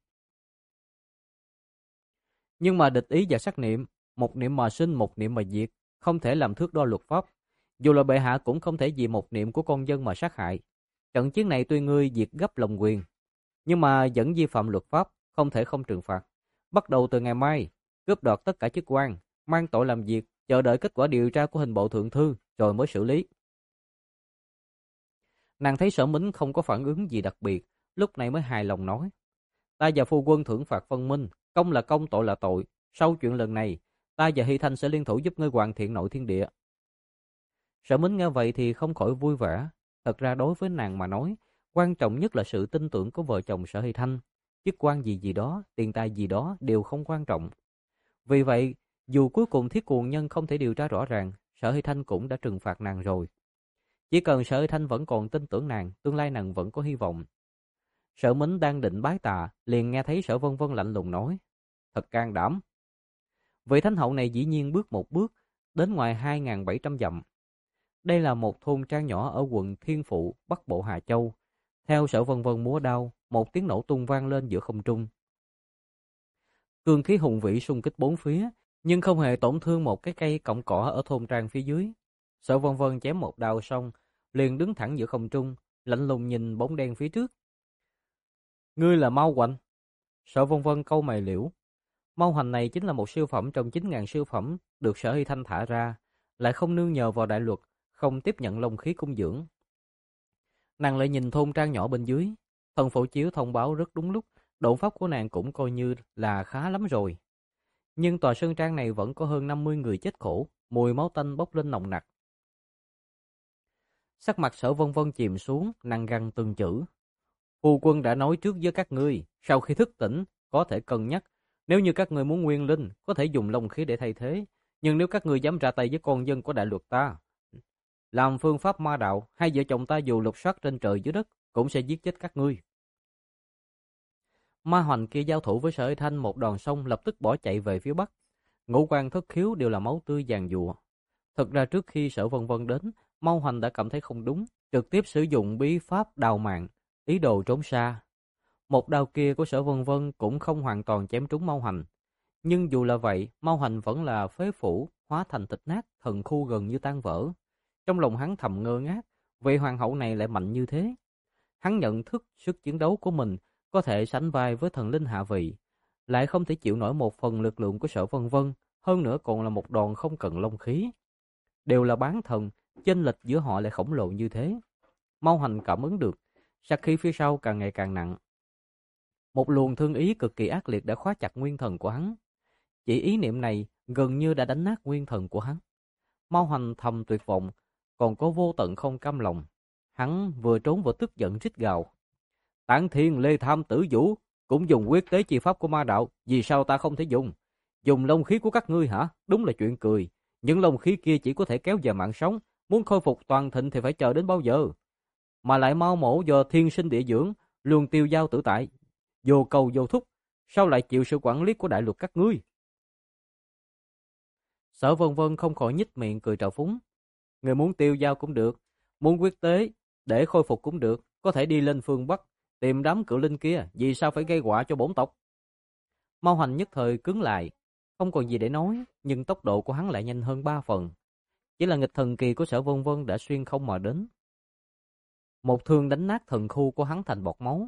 Nhưng mà địch ý và sát niệm, một niệm mà sinh, một niệm mà diệt, không thể làm thước đo luật pháp. Dù là bệ hạ cũng không thể vì một niệm của con dân mà sát hại. Trận chiến này tuy ngươi diệt gấp lòng quyền, nhưng mà vẫn vi phạm luật pháp, không thể không trừng phạt. Bắt đầu từ ngày mai, cướp đoạt tất cả chức quan, mang tội làm việc, chờ đợi kết quả điều tra của hình bộ thượng thư, rồi mới xử lý. Nàng thấy Sở Mính không có phản ứng gì đặc biệt, lúc này mới hài lòng nói. Ta và phu quân thưởng phạt phân minh, công là công, tội là tội. Sau chuyện lần này, ta và Hy Thanh sẽ liên thủ giúp ngươi hoàn thiện nội thiên địa. Sở Mính nghe vậy thì không khỏi vui vẻ. Thật ra đối với nàng mà nói, quan trọng nhất là sự tin tưởng của vợ chồng Sở Hy Thanh. Chức quan gì gì đó, tiền tài gì đó đều không quan trọng. Vì vậy, dù cuối cùng Thiết Cuồng Nhân không thể điều tra rõ ràng, Sở Hy Thanh cũng đã trừng phạt nàng rồi. Chỉ cần Sở Hy Thanh vẫn còn tin tưởng nàng, tương lai nàng vẫn có hy vọng. Sở Mính đang định bái tạ, liền nghe thấy Sở Vân Vân lạnh lùng nói. Thật can đảm. Vị thánh hậu này dĩ nhiên bước một bước, đến ngoài 2.700 dặm. Đây là một thôn trang nhỏ ở quận Thiên Phụ, Bắc Bộ Hà Châu. Theo Sở Vân Vân múa đao, một tiếng nổ tung vang lên giữa không trung. Cương khí hùng vĩ xung kích bốn phía, nhưng không hề tổn thương một cái cây cọng cỏ ở thôn trang phía dưới. Sở Vân Vân chém một đao xong, liền đứng thẳng giữa không trung, lạnh lùng nhìn bóng đen phía trước. Ngươi là Mao Hoành. Sở Vân Vân câu mày liễu. Mao Hoành này chính là một siêu phẩm trong 9.000 siêu phẩm được Sở Hy Thanh thả ra, lại không nương nhờ vào đại luật, không tiếp nhận long khí cung dưỡng. Nàng lại nhìn thôn trang nhỏ bên dưới, thần phổ chiếu thông báo rất đúng lúc, độn pháp của nàng cũng coi như là khá lắm rồi. Nhưng tòa sơn trang này vẫn có hơn 50 người chết khổ, mùi máu tanh bốc lên nồng nặc. Sắc mặt Sở Vân Vân chìm xuống, nàng gằn từng chữ. Phu quân đã nói trước với các ngươi, sau khi thức tỉnh, có thể cân nhắc. Nếu như các ngươi muốn nguyên linh, có thể dùng long khí để thay thế. Nhưng nếu các ngươi dám ra tay với con dân của đại luật ta, làm phương pháp ma đạo, hai vợ chồng ta dù lục soát trên trời dưới đất, cũng sẽ giết chết các ngươi. Ma Hoành kia giao thủ với Sở Hy Thanh một đòn xong lập tức bỏ chạy về phía bắc. Ngũ quan thất khiếu đều là máu tươi giàn giụa. Thực ra trước khi Sở Vân Vân đến, Ma Hoành đã cảm thấy không đúng, trực tiếp sử dụng bí pháp đào mạng, ý đồ trốn xa. Một đao kia của Sở Vân Vân cũng không hoàn toàn chém trúng Ma Hoành, nhưng dù là vậy, Ma Hoành vẫn là phế phủ, hóa thành thịt nát, thần khu gần như tan vỡ. Trong lòng hắn thầm ngơ ngác, vị hoàng hậu này lại mạnh như thế. Hắn nhận thức sức chiến đấu của mình có thể sánh vai với thần linh hạ vị, lại không thể chịu nổi một phần lực lượng của Sở Vân Vân, hơn nữa còn là một đòn không cần long khí. Đều là bán thần, chênh lệch giữa họ lại khổng lồ như thế. Ma Hoành cảm ứng được, sát khí phía sau càng ngày càng nặng. Một luồng thương ý cực kỳ ác liệt đã khóa chặt nguyên thần của hắn. Chỉ ý niệm này gần như đã đánh nát nguyên thần của hắn. Ma Hoành thầm tuyệt vọng, còn có vô tận không cam lòng. Hắn vừa trốn vừa tức giận rít gào. Tản Thiên, Lê Tham, Tử Vũ cũng dùng quyết tế chi pháp của ma đạo, vì sao ta không thể dùng? Dùng long khí của các ngươi hả? Đúng là chuyện cười. Những long khí kia chỉ có thể kéo dài mạng sống, muốn khôi phục toàn thịnh thì phải chờ đến bao giờ? Mà lại mau mổ do thiên sinh địa dưỡng, luôn tiêu dao tự tại, vô cầu vô thúc, sao lại chịu sự quản lý của đại luật các ngươi? Sở Vân Vân không khỏi nhếch miệng cười trào phúng. Người muốn tiêu dao cũng được, muốn quyết tế để khôi phục cũng được, có thể đi lên phương Bắc tìm đám cự linh kia, vì sao phải gây họa cho bổn tộc? Ma Hoành nhất thời cứng lại, không còn gì để nói, nhưng tốc độ của hắn lại nhanh hơn 3 phần. Chỉ là nghịch thần kỳ của Sở Vân Vân đã xuyên không mà đến. Một thương đánh nát thần khu của hắn thành bọt máu.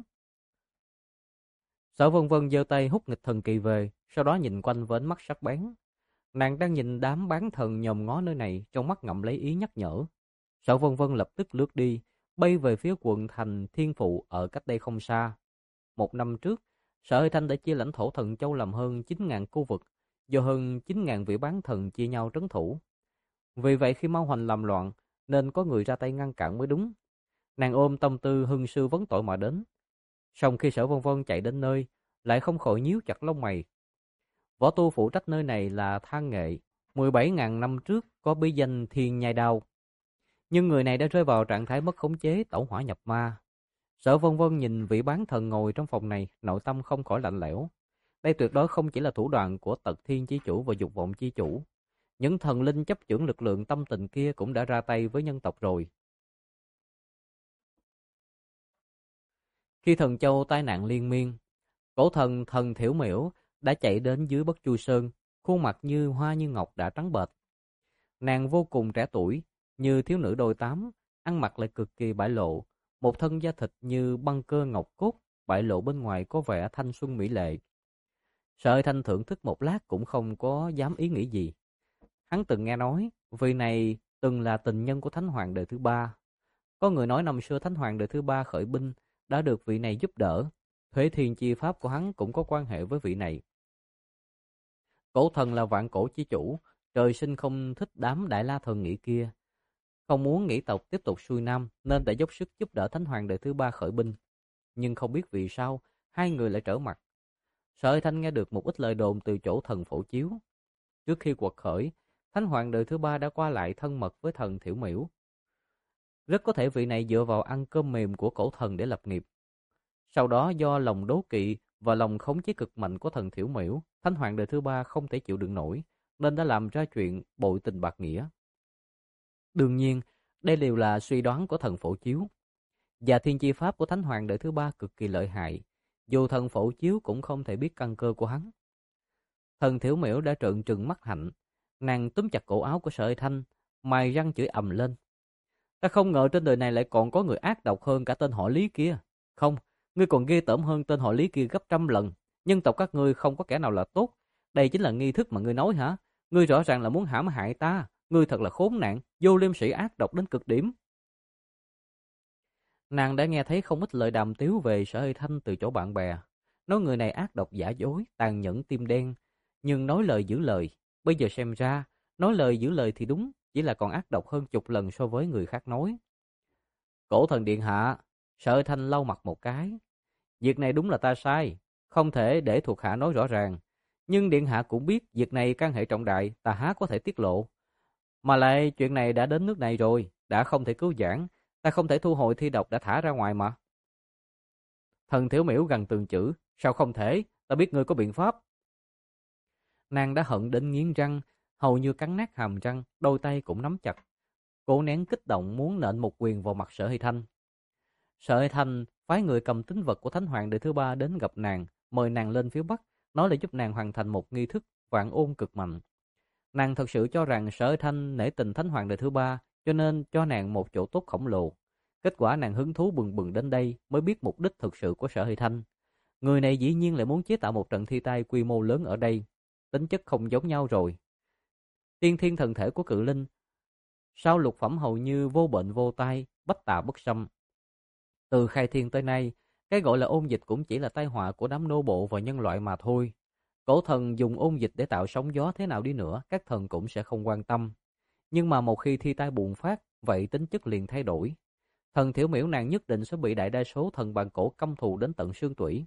Sở Vân Vân giơ tay hút nghịch thần kỳ về, sau đó nhìn quanh với ánh mắt sắc bén. Nàng đang nhìn đám bán thần nhòm ngó nơi này, trong mắt ngậm lấy ý nhắc nhở. Sở Vân Vân lập tức lướt đi, bay về phía quận thành Thiên Phụ ở cách đây không xa. Một năm trước, Sở Hơi Thanh đã chia lãnh thổ Thần Châu làm hơn 9.000 khu vực, do hơn 9.000 vị bán thần chia nhau trấn thủ. Vì vậy khi Ma Hoành làm loạn, nên có người ra tay ngăn cản mới đúng. Nàng ôm tâm tư hưng sư vấn tội mà đến. Song khi Sở Vân Vân chạy đến nơi, lại không khỏi nhíu chặt lông mày. Võ tu phụ trách nơi này là Thang Nghệ, 17.000 năm trước có bí danh Thiên Nhai Đao. Nhưng người này đã rơi vào trạng thái mất khống chế, tẩu hỏa nhập ma. Sở Vân Vân nhìn vị bán thần ngồi trong phòng này, nội tâm không khỏi lạnh lẽo. Đây tuyệt đối không chỉ là thủ đoạn của Tật Thiên Chi Chủ và Dục Vọng Chi Chủ. Những thần linh chấp chưởng lực lượng tâm tình kia cũng đã ra tay với nhân tộc rồi. Khi Thần Châu tai nạn liên miên, cổ thần Thần Thiểu Miểu đã chạy đến dưới Bất Chu Sơn, khuôn mặt như hoa như ngọc đã trắng bệch. Nàng vô cùng trẻ tuổi, như thiếu nữ đôi tám, ăn mặc lại cực kỳ bại lộ, một thân da thịt như băng cơ ngọc cốt, bại lộ bên ngoài có vẻ thanh xuân mỹ lệ. Sở Thanh thưởng thức một lát cũng không có dám ý nghĩ gì. Hắn từng nghe nói, vị này từng là tình nhân của Thánh Hoàng đời thứ ba. Có người nói năm xưa Thánh Hoàng đời thứ ba khởi binh đã được vị này giúp đỡ. Thuế thiên chi pháp của hắn cũng có quan hệ với vị này. Cổ thần là vạn cổ chi chủ, trời sinh không thích đám đại la thần nghĩ kia. Không muốn nghĩ tộc tiếp tục xuôi nam nên đã dốc sức giúp đỡ Thánh Hoàng đời thứ ba khởi binh. Nhưng không biết vì sao, hai người lại trở mặt. Sở Thanh nghe được một ít lời đồn từ chỗ thần Phổ Chiếu. Trước khi quật khởi, Thánh Hoàng đời thứ ba đã qua lại thân mật với thần Thiểu Miểu. Rất có thể vị này dựa vào ăn cơm mềm của cổ thần để lập nghiệp. Sau đó do lòng đố kỵ và lòng khống chế cực mạnh của thần Thiểu Miểu, Thánh Hoàng đời thứ ba không thể chịu đựng nổi, nên đã làm ra chuyện bội tình bạc nghĩa. Đương nhiên, đây đều là suy đoán của thần Phổ Chiếu. Và thiên chi pháp của Thánh Hoàng đời thứ ba cực kỳ lợi hại, dù thần Phổ Chiếu cũng không thể biết căn cơ của hắn. Thần Thiểu Miểu đã trợn trừng mắt hạnh, nàng túm chặt cổ áo của Sở Thanh, mài răng chửi ầm lên. Ta không ngờ trên đời này lại còn có người ác độc hơn cả tên họ Lý kia. Không, ngươi còn ghê tởm hơn tên họ Lý kia gấp trăm lần. Nhân tộc các ngươi không có kẻ nào là tốt. Đây chính là nghi thức mà ngươi nói hả? Ngươi rõ ràng là muốn hãm hại ta. Ngươi thật là khốn nạn, vô liêm sỉ ác độc đến cực điểm. Nàng đã nghe thấy không ít lời đàm tiếu về Sở Hơi Thanh từ chỗ bạn bè. Nói người này ác độc giả dối, tàn nhẫn tim đen. Nhưng nói lời giữ lời. Bây giờ xem ra, nói lời giữ lời thì đúng, chỉ là còn ác độc hơn chục lần so với người khác nói. Cổ thần điện hạ, Sở Thanh lau mặt một cái. Việc này đúng là ta sai, không thể để thuộc hạ nói rõ ràng. Nhưng điện hạ cũng biết việc này can hệ trọng đại, ta há có thể tiết lộ. Mà lại chuyện này đã đến nước này rồi, đã không thể cứu vãn, ta không thể thu hồi thi độc đã thả ra ngoài mà. Thần Thiểu Miểu gần từng chữ, Sao không thể, ta biết ngươi có biện pháp. Nàng đã hận đến nghiến răng, hầu như cắn nát hàm răng, đôi tay cũng nắm chặt. Cố nén kích động muốn nện một quyền vào mặt Sở Hy Thanh. Sở Hy Thanh phái người cầm tín vật của Thánh Hoàng đời thứ ba đến gặp nàng, mời nàng lên phía Bắc, nói là giúp nàng hoàn thành một nghi thức vạn ôn cực mạnh. Nàng thật sự cho rằng Sở Hy Thanh nể tình Thánh Hoàng đời thứ ba, cho nên cho nàng một chỗ tốt khổng lồ. Kết quả nàng hứng thú bừng bừng đến đây mới biết mục đích thực sự của Sở Hy Thanh. Người này dĩ nhiên lại muốn chế tạo một trận thi tay quy mô lớn ở đây. Tính chất không giống nhau rồi. Tiên thiên thần thể của cự linh, sau lục phẩm hầu như vô bệnh vô tai, bách tà bất xâm. Từ khai thiên tới nay, cái gọi là ôn dịch cũng chỉ là tai họa của đám nô bộ và nhân loại mà thôi. Cổ thần dùng ôn dịch để tạo sóng gió thế nào đi nữa, các thần cũng sẽ không quan tâm. Nhưng mà một khi thi tai bùng phát, vậy tính chất liền thay đổi. Thần Thiểu Miểu nàng nhất định sẽ bị đại đa số thần bàn cổ căm thù đến tận xương tủy.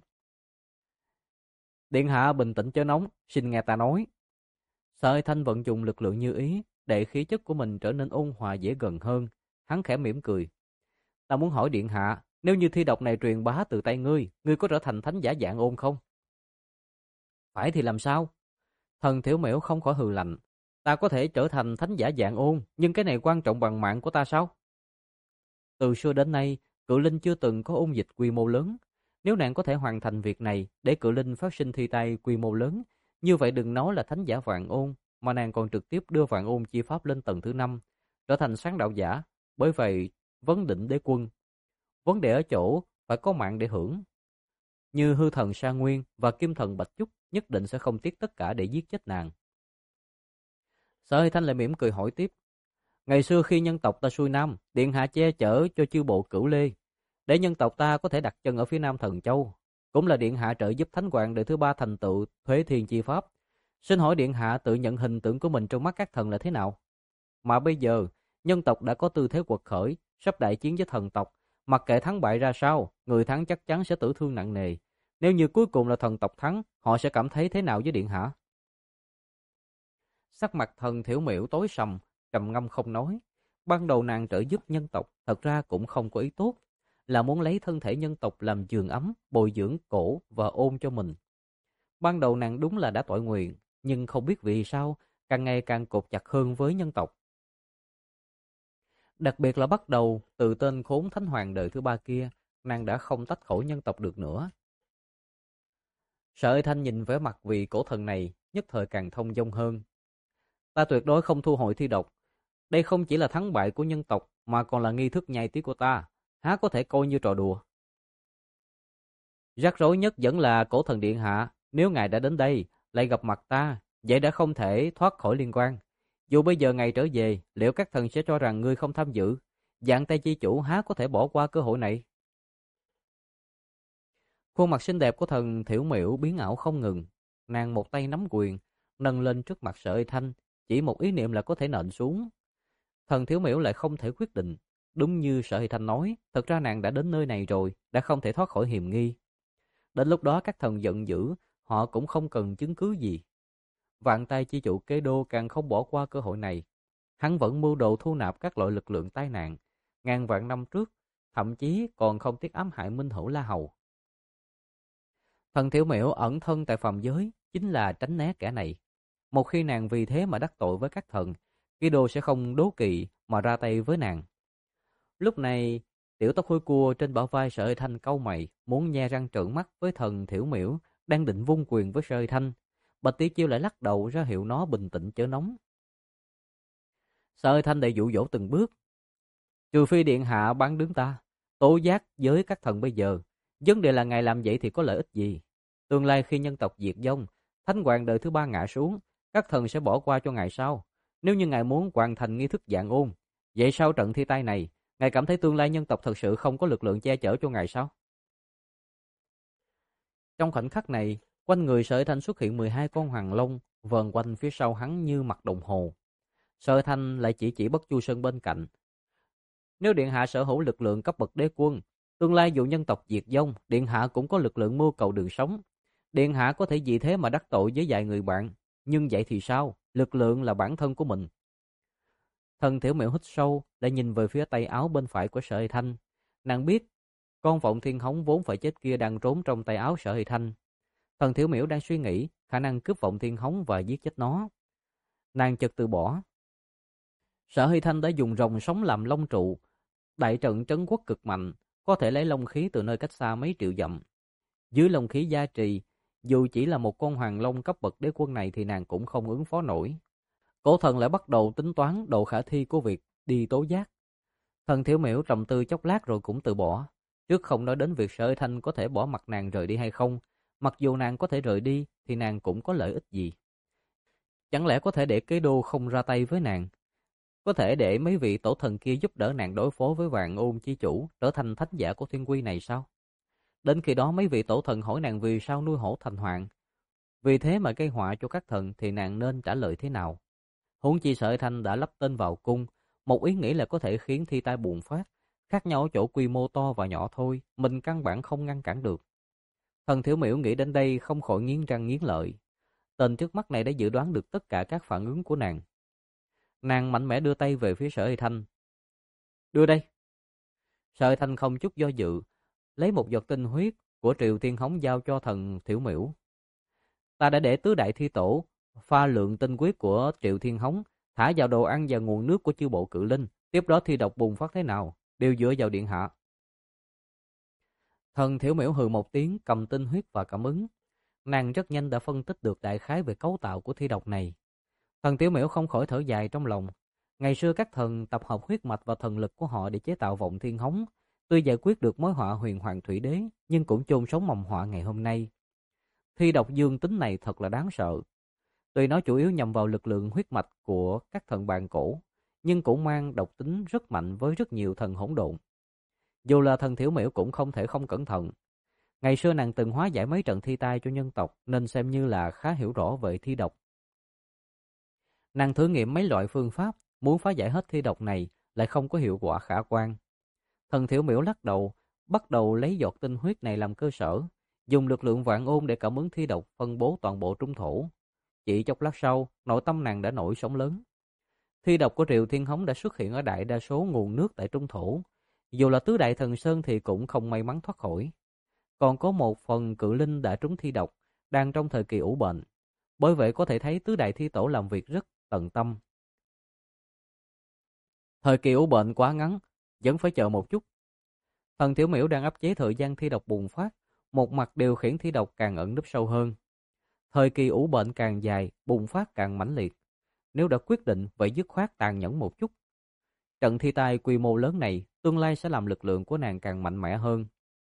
Điện hạ bình tĩnh chớ nóng, xin nghe ta nói. Sở Thanh vận dụng lực lượng như ý, để khí chất của mình trở nên ôn hòa dễ gần hơn. Hắn khẽ mỉm cười. Ta muốn hỏi điện hạ, nếu như thi độc này truyền bá từ tay ngươi, ngươi có trở thành thánh giả dạng ôn không? Phải thì làm sao? Thần Thiểu Miểu không khỏi hừ lạnh. Ta có thể trở thành thánh giả dạng ôn, nhưng cái này quan trọng bằng mạng của ta sao? Từ xưa đến nay, cự linh chưa từng có ôn dịch quy mô lớn. Nếu nàng có thể hoàn thành việc này để cự linh phát sinh thi tay quy mô lớn, như vậy đừng nói là thánh giả vạn ôn, mà nàng còn trực tiếp đưa vạn ôn chi pháp lên tầng thứ 5, trở thành sáng đạo giả. Bởi vậy, vấn định đế quân. Vấn đề ở chỗ phải có mạng để hưởng. Như hư thần Sa Nguyên và kim thần Bạch Trúc nhất định sẽ không tiếc tất cả để giết chết nàng. Sở Hy Thanh lại mỉm cười hỏi tiếp. Ngày xưa khi nhân tộc ta xuôi Nam, điện hạ che chở cho chư bộ Cửu Lê, để nhân tộc ta có thể đặt chân ở phía Nam Thần Châu. Cũng là điện hạ trợ giúp Thánh Hoàng đời thứ ba thành tựu Thuế Thiên Chi Pháp. Xin hỏi điện hạ tự nhận hình tượng của mình trong mắt các thần là thế nào? Mà bây giờ, nhân tộc đã có tư thế quật khởi, sắp đại chiến với thần tộc. Mặc kệ thắng bại ra sao, người thắng chắc chắn sẽ tử thương nặng nề. Nếu như cuối cùng là thần tộc thắng, họ sẽ cảm thấy thế nào với điện hạ? Sắc mặt thần Thiểu Miểu tối sầm, trầm ngâm không nói. Ban đầu nàng trợ giúp nhân tộc, thật ra cũng không có ý tốt, là muốn lấy thân thể nhân tộc làm giường ấm, bồi dưỡng cổ và ôn cho mình. Ban đầu nàng đúng là đã tội nguyện, nhưng không biết vì sao, càng ngày càng cột chặt hơn với nhân tộc. Đặc biệt là bắt đầu từ tên khốn Thánh Hoàng đời thứ ba kia, nàng đã không tách khỏi nhân tộc được nữa. Sở Thanh nhìn vẻ mặt vị cổ thần này, nhất thời càng thông dong hơn. Ta tuyệt đối không thu hồi thi độc. Đây không chỉ là thắng bại của nhân tộc, mà còn là nghi thức nhai tí của ta. Há có thể coi như trò đùa. Rắc rối nhất vẫn là cổ thần điện hạ. Nếu ngài đã đến đây, lại gặp mặt ta, vậy đã không thể thoát khỏi liên quan. Dù bây giờ ngài trở về, liệu các thần sẽ cho rằng ngươi không tham dự? Dạng tay chi chủ há có thể bỏ qua cơ hội này? Khuôn mặt xinh đẹp của thần Thiểu Miểu biến ảo không ngừng. Nàng một tay nắm quyền, nâng lên trước mặt Sở Thanh, chỉ một ý niệm là có thể nện xuống. Thần Thiếu Miểu lại không thể quyết định. Đúng như Sở Hy Thanh nói, thật ra nàng đã đến nơi này rồi, đã không thể thoát khỏi hiềm nghi. Đến lúc đó các thần giận dữ, họ cũng không cần chứng cứ gì. Vạn tay chi chủ Kế Đô càng không bỏ qua cơ hội này. Hắn vẫn mưu đồ thu nạp các loại lực lượng tai nạn, ngàn vạn năm trước, thậm chí còn không tiếc ám hại Minh Hữu La Hầu. Thần Thiếu Miểu ẩn thân tại phàm giới, chính là tránh né kẻ này. Một khi nàng vì thế mà đắc tội với các thần, Kido sẽ không đố kỵ mà ra tay với nàng. Lúc này, tiểu tóc hôi cua trên bả vai Sở Thanh cau mày, muốn nhe răng trợn mắt với thần Thiểu Miểu, đang định vung quyền với Sở Thanh. Bạch Tỷ Chiêu lại lắc đầu ra hiệu nó bình tĩnh chớ nóng. Sở Thanh lại dụ dỗ từng bước. Trừ phi điện hạ bán đứng ta, tố giác với các thần bây giờ. Vấn đề là ngài làm vậy thì có lợi ích gì? Tương lai khi nhân tộc diệt vong, Thánh Hoàng đời thứ ba ngã xuống, các thần sẽ bỏ qua cho ngài sao? Nếu như ngài muốn hoàn thành nghi thức dạng ôn, vậy sau trận thi tay này, ngài cảm thấy tương lai nhân tộc thật sự không có lực lượng che chở cho ngài sao? Trong khoảnh khắc này, quanh người Sở Thanh xuất hiện 12 con hoàng long, vờn quanh phía sau hắn như mặt đồng hồ. Sở Thanh lại chỉ Bất Chu Sơn bên cạnh. Nếu điện hạ sở hữu lực lượng cấp bậc đế quân, tương lai dù nhân tộc diệt vong, điện hạ cũng có lực lượng mưu cầu đường sống. Điện hạ có thể vì thế mà đắc tội với vài người bạn, nhưng vậy thì sao? Lực lượng là bản thân của mình. Thần Thiểu Miểu hít sâu, lại nhìn về phía tay áo bên phải của Sở Hy Thanh. Nàng biết, con vọng thiên hống vốn phải chết kia đang trốn trong tay áo Sở Hy Thanh, Thần Thiểu Miểu đang suy nghĩ khả năng cướp Vọng Thiên Hống và giết chết nó. Nàng chợt từ bỏ. Sở Hy Thanh đã dùng rồng sống làm long trụ, đại trận trấn quốc cực mạnh, có thể lấy long khí từ nơi cách xa mấy triệu dặm. Dưới long khí gia trì, dù chỉ là một con hoàng long cấp bậc đế quân này thì nàng cũng không ứng phó nổi. Cổ thần lại bắt đầu tính toán độ khả thi của việc đi tố giác. Thần Thiểu Miểu trầm tư chốc lát rồi cũng từ bỏ. Trước không nói đến việc Sở Hy Thanh có thể bỏ mặc nàng rời đi hay không, mặc dù nàng có thể rời đi thì nàng cũng có lợi ích gì. Chẳng lẽ có thể để Kế Đô không ra tay với nàng? Có thể để mấy vị tổ thần kia giúp đỡ nàng đối phó với Vạn Ôn chi chủ, trở thành thánh giả của Thiên Quy này sao? Đến khi đó mấy vị tổ thần hỏi nàng vì sao nuôi hổ thành hoàng. Vì thế mà gây họa cho các thần thì nàng nên trả lời thế nào? Huống chi Sở Hy Thanh đã lắp tên vào cung, một ý nghĩ là có thể khiến thi tai bùng phát, khác nhau ở chỗ quy mô to và nhỏ thôi, mình căn bản không ngăn cản được. Thần Thiểu Miểu nghĩ đến đây không khỏi nghiến răng nghiến lợi. Tên trước mắt này đã dự đoán được tất cả các phản ứng của nàng. Nàng mạnh mẽ đưa tay về phía Sở Hy Thanh. Đưa đây. Sở Hy Thanh không chút do dự, lấy một giọt tinh huyết của Triều Thiên Hống giao cho thần Thiểu Miểu. Ta đã để tứ đại thi tổ pha lượng tinh huyết của Triệu Thiên Hống, thả vào đồ ăn và nguồn nước của chư bộ cự linh. Tiếp đó thi độc bùng phát thế nào, đều dựa vào điện hạ. Thần Thiểu Miểu hừ một tiếng, cầm tinh huyết và cảm ứng. Nàng rất nhanh đã phân tích được đại khái về cấu tạo của thi độc này. Thần Tiểu Miểu không khỏi thở dài trong lòng. Ngày xưa các thần tập hợp huyết mạch và thần lực của họ để chế tạo Vọng Thiên Hống, tuy giải quyết được mối họa huyền hoàng thủy đế, nhưng cũng chôn sống mầm họa ngày hôm nay. Thi độc dương tính này thật là đáng sợ. Tuy nó chủ yếu nhằm vào lực lượng huyết mạch của các thần bàn cổ, nhưng cũng mang độc tính rất mạnh với rất nhiều thần hỗn độn. Dù là thần Thiểu Miểu cũng không thể không cẩn thận. Ngày xưa nàng từng hóa giải mấy trận thi tai cho nhân tộc nên xem như là khá hiểu rõ về thi độc. Nàng thử nghiệm mấy loại phương pháp, muốn phá giải hết thi độc này lại không có hiệu quả khả quan. Thần Thiểu Miểu lắc đầu, bắt đầu lấy giọt tinh huyết này làm cơ sở, dùng lực lượng vạn ôn để cảm ứng thi độc phân bố toàn bộ trung thổ. Chỉ chốc lát sau, nội tâm nàng đã nổi sóng lớn. Thi độc của Triệu Thiên Hống đã xuất hiện ở đại đa số nguồn nước tại trung thổ. Dù là tứ đại thần sơn thì cũng không may mắn thoát khỏi. Còn có một phần cự linh đã trúng thi độc, đang trong thời kỳ ủ bệnh. Bởi vậy có thể thấy tứ đại thi tổ làm việc rất tận tâm. Thời kỳ ủ bệnh quá ngắn, vẫn phải chờ một chút. Thần Tiểu Miểu đang áp chế thời gian thi độc bùng phát, một mặt điều khiển thi độc càng ẩn núp sâu hơn. Thời kỳ ủ bệnh càng dài, bùng phát càng mãnh liệt. Nếu đã quyết định, vậy dứt khoát tàn nhẫn một chút. Trận thi tai quy mô lớn này, tương lai sẽ làm lực lượng của nàng càng mạnh mẽ hơn.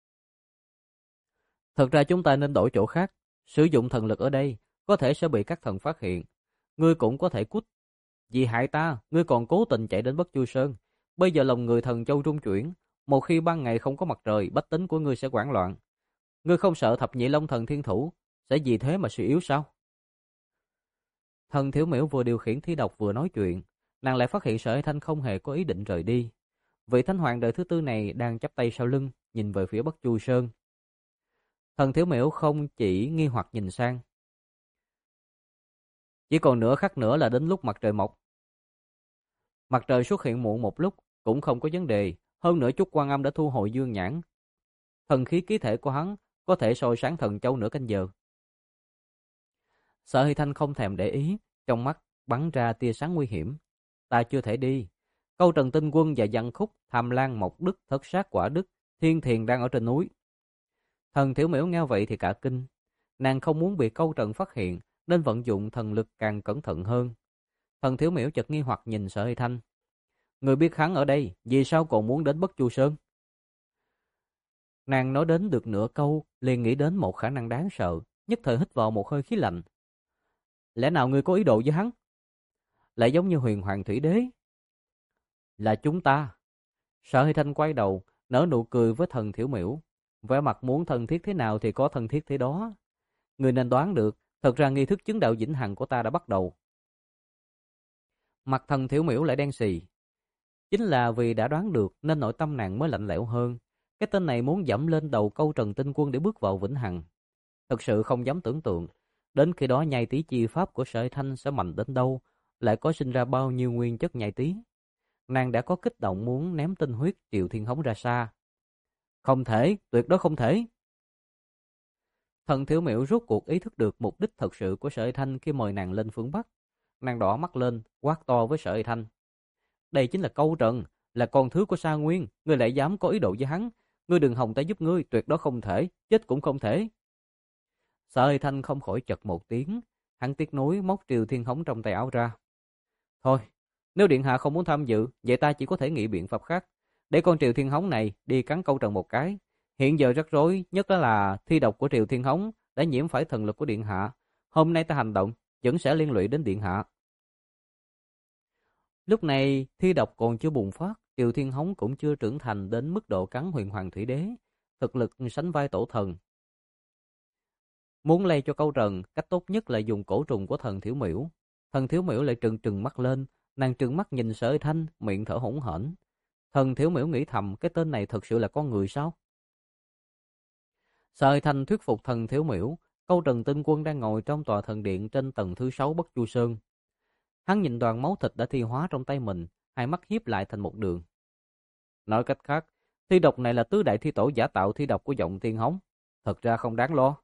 Thật ra chúng ta nên đổi chỗ khác, sử dụng thần lực ở đây, có thể sẽ bị các thần phát hiện. Ngươi cũng có thể cút. Vì hại ta, ngươi còn cố tình chạy đến Bất Chu Sơn. Bây giờ lòng người thần châu trung chuyển, một khi ban ngày không có mặt trời, bách tính của ngươi sẽ hoảng loạn. Ngươi không sợ thập nhị long thần thiên thủ sẽ vì thế mà suy yếu sao? Thần Thiểu Miểu vừa điều khiển thi độc vừa nói chuyện, nàng lại phát hiện Sở Hy Thanh không hề có ý định rời đi. Vị thánh hoàng đời thứ tư này đang chắp tay sau lưng, nhìn về phía Bất Chu Sơn. Thần Thiểu Miểu không chỉ nghi hoặc nhìn sang. Chỉ còn nửa khắc nữa là đến lúc mặt trời mọc. Mặt trời xuất hiện muộn một lúc cũng không có vấn đề, hơn nữa chút Quan Âm đã thu hồi dương nhãn. Thần khí ký thể của hắn có thể soi sáng thần châu nửa canh giờ. Sở Hy Thanh không thèm để ý, trong mắt bắn ra tia sáng nguy hiểm. Ta chưa thể đi. Câu Trần Tinh Quân và Văn Khúc, Tham Lan Mộc Đức, Thất Sát Quả Đức, Thiên Thiền đang ở trên núi. Thần Thiểu Miểu nghe vậy thì cả kinh. Nàng không muốn bị Câu Trần phát hiện nên vận dụng thần lực càng cẩn thận hơn. Thần Thiểu Miểu chợt nghi hoặc nhìn Sở Hy Thanh. Người biết hắn ở đây, vì sao còn muốn đến Bất Chu Sơn? Nàng nói đến được nửa câu, liền nghĩ đến một khả năng đáng sợ, nhất thời hít vào một hơi khí lạnh. Lẽ nào ngươi có ý đồ với hắn? Lại giống như huyền hoàng thủy đế. Là chúng ta. Sở Hy Thanh quay đầu, nở nụ cười với thần Thiểu Miểu. Vẻ mặt muốn thân thiết thế nào thì có thân thiết thế đó. Ngươi nên đoán được, thật ra nghi thức chứng đạo vĩnh hằng của ta đã bắt đầu. Mặt thần Thiểu Miểu lại đen xì. Chính là vì đã đoán được nên nội tâm nàng mới lạnh lẽo hơn. Cái tên này muốn dẫm lên đầu Câu Trần Tinh Quân để bước vào vĩnh hằng. Thật sự không dám tưởng tượng, đến khi đó nhai tí chi pháp của Sở Hy Thanh sẽ mạnh đến đâu, lại có sinh ra bao nhiêu nguyên chất nhai tí. Nàng đã có kích động muốn ném tinh huyết Triệu Thiên Hống ra xa. Không thể, tuyệt đối không thể. Thần Thiếu Miểu rốt cuộc ý thức được mục đích thật sự của Sở Y Thanh khi mời nàng lên phương Bắc. Nàng đỏ mắt lên, quát to với Sở Y Thanh. Đây chính là Câu Trần, là con thứ của Sa Nguyên, ngươi lại dám có ý đồ với hắn. Ngươi đừng hòng ta giúp ngươi, tuyệt đó không thể, chết cũng không thể. Sở Y Thanh không khỏi chật một tiếng, hắn tiếc nuối móc Triều Thiên Hống trong tay áo ra. Thôi, nếu điện hạ không muốn tham dự, vậy ta chỉ có thể nghĩ biện pháp khác. Để con Triều Thiên Hống này đi cắn Câu Trần một cái. Hiện giờ rắc rối nhất đó là thi độc của Triều Thiên Hống đã nhiễm phải thần lực của điện hạ. Hôm nay ta hành động, vẫn sẽ liên lụy đến điện hạ. Lúc này thi độc còn chưa bùng phát, Triều Thiên Hống cũng chưa trưởng thành đến mức độ cắn Huyền Hoàng Thủy Đế, thực lực sánh vai tổ thần. Muốn lây cho Câu Trần, cách tốt nhất là dùng cổ trùng của thần Thiếu Miểu. Thần Thiếu Miểu lại trừng trừng mắt lên, nàng trừng mắt nhìn Sở Y Thanh, miệng thở hổn hển. Thần Thiếu Miểu nghĩ thầm, cái tên này thật sự là con người sao? Sở Y Thanh thuyết phục thần Thiếu Miểu, Câu Trần Tinh Quân đang ngồi trong tòa thần điện trên tầng thứ 6 Bất Chu Sơn. Hắn nhìn đoàn máu thịt đã thi hóa trong tay mình, hai mắt hiếp lại thành một đường. Nói cách khác, thi độc này là tứ đại thi tổ giả tạo thi độc của Vọng Thiên Hống. Thật ra không đáng lo.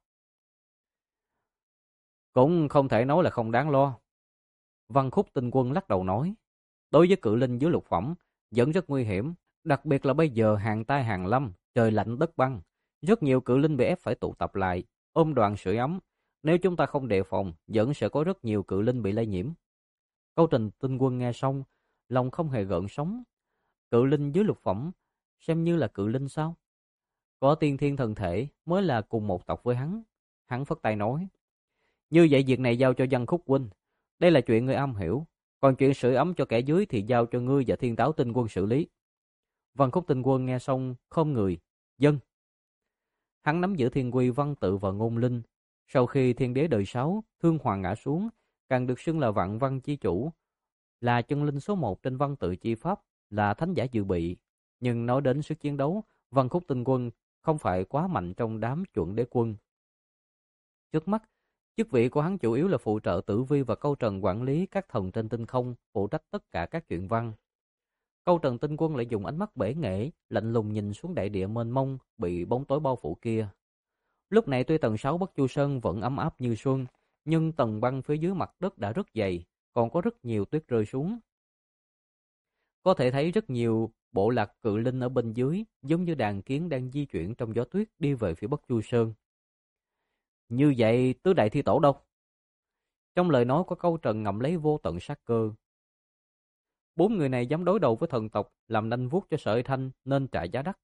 Cũng không thể nói là không đáng lo. Văn Khúc Tinh Quân lắc đầu nói, đối với cự linh dưới lục phẩm, vẫn rất nguy hiểm, đặc biệt là bây giờ hàng tai hàng lâm, trời lạnh đất băng. Rất nhiều cự linh bị ép phải tụ tập lại, ôm đoàn sưởi ấm. Nếu chúng ta không đề phòng, vẫn sẽ có rất nhiều cự linh bị lây nhiễm. Câu Trình Tinh Quân nghe xong, lòng không hề gợn sóng. Cự linh dưới lục phẩm, xem như là cự linh sao? Có tiên thiên thần thể mới là cùng một tộc với hắn. Hắn phất tay nói, như vậy việc này giao cho Văn Khúc huynh. Đây là chuyện ngươi am hiểu, còn chuyện sưởi ấm cho kẻ dưới thì giao cho ngươi và Thiên Táo Tinh Quân xử lý. Văn Khúc Tinh Quân nghe xong khom người, dân. Hắn nắm giữ thiên quy văn tự và ngôn linh. Sau khi thiên đế đời 6 Thương Hoàng ngã xuống, càng được xưng là vạn văn chi chủ, là chân linh số 1 trên văn tự chi pháp, là thánh giả dự bị. Nhưng nói đến sức chiến đấu, Văn Khúc Tinh Quân không phải quá mạnh trong đám chuẩn đế quân. Trước mắt, chức vị của hắn chủ yếu là phụ trợ Tử Vi và Câu Trần quản lý các thần trên tinh không, phụ trách tất cả các chuyện văn. Câu Trần Tinh Quân lại dùng ánh mắt bể nghệ, lạnh lùng nhìn xuống đại địa mênh mông bị bóng tối bao phủ kia. Lúc này tuy tầng 6 Bất Chu Sơn vẫn ấm áp như xuân, nhưng tầng băng phía dưới mặt đất đã rất dày, còn có rất nhiều tuyết rơi xuống. Có thể thấy rất nhiều bộ lạc cự linh ở bên dưới, giống như đàn kiến đang di chuyển trong gió tuyết đi về phía Bất Chu Sơn. Như vậy tứ đại thi tổ đâu? Trong lời nói có Câu Trần ngậm lấy vô tận sát cơ. 4 người này dám đối đầu với thần tộc, làm nanh vuốt cho Sở Y Thanh nên trả giá đắt.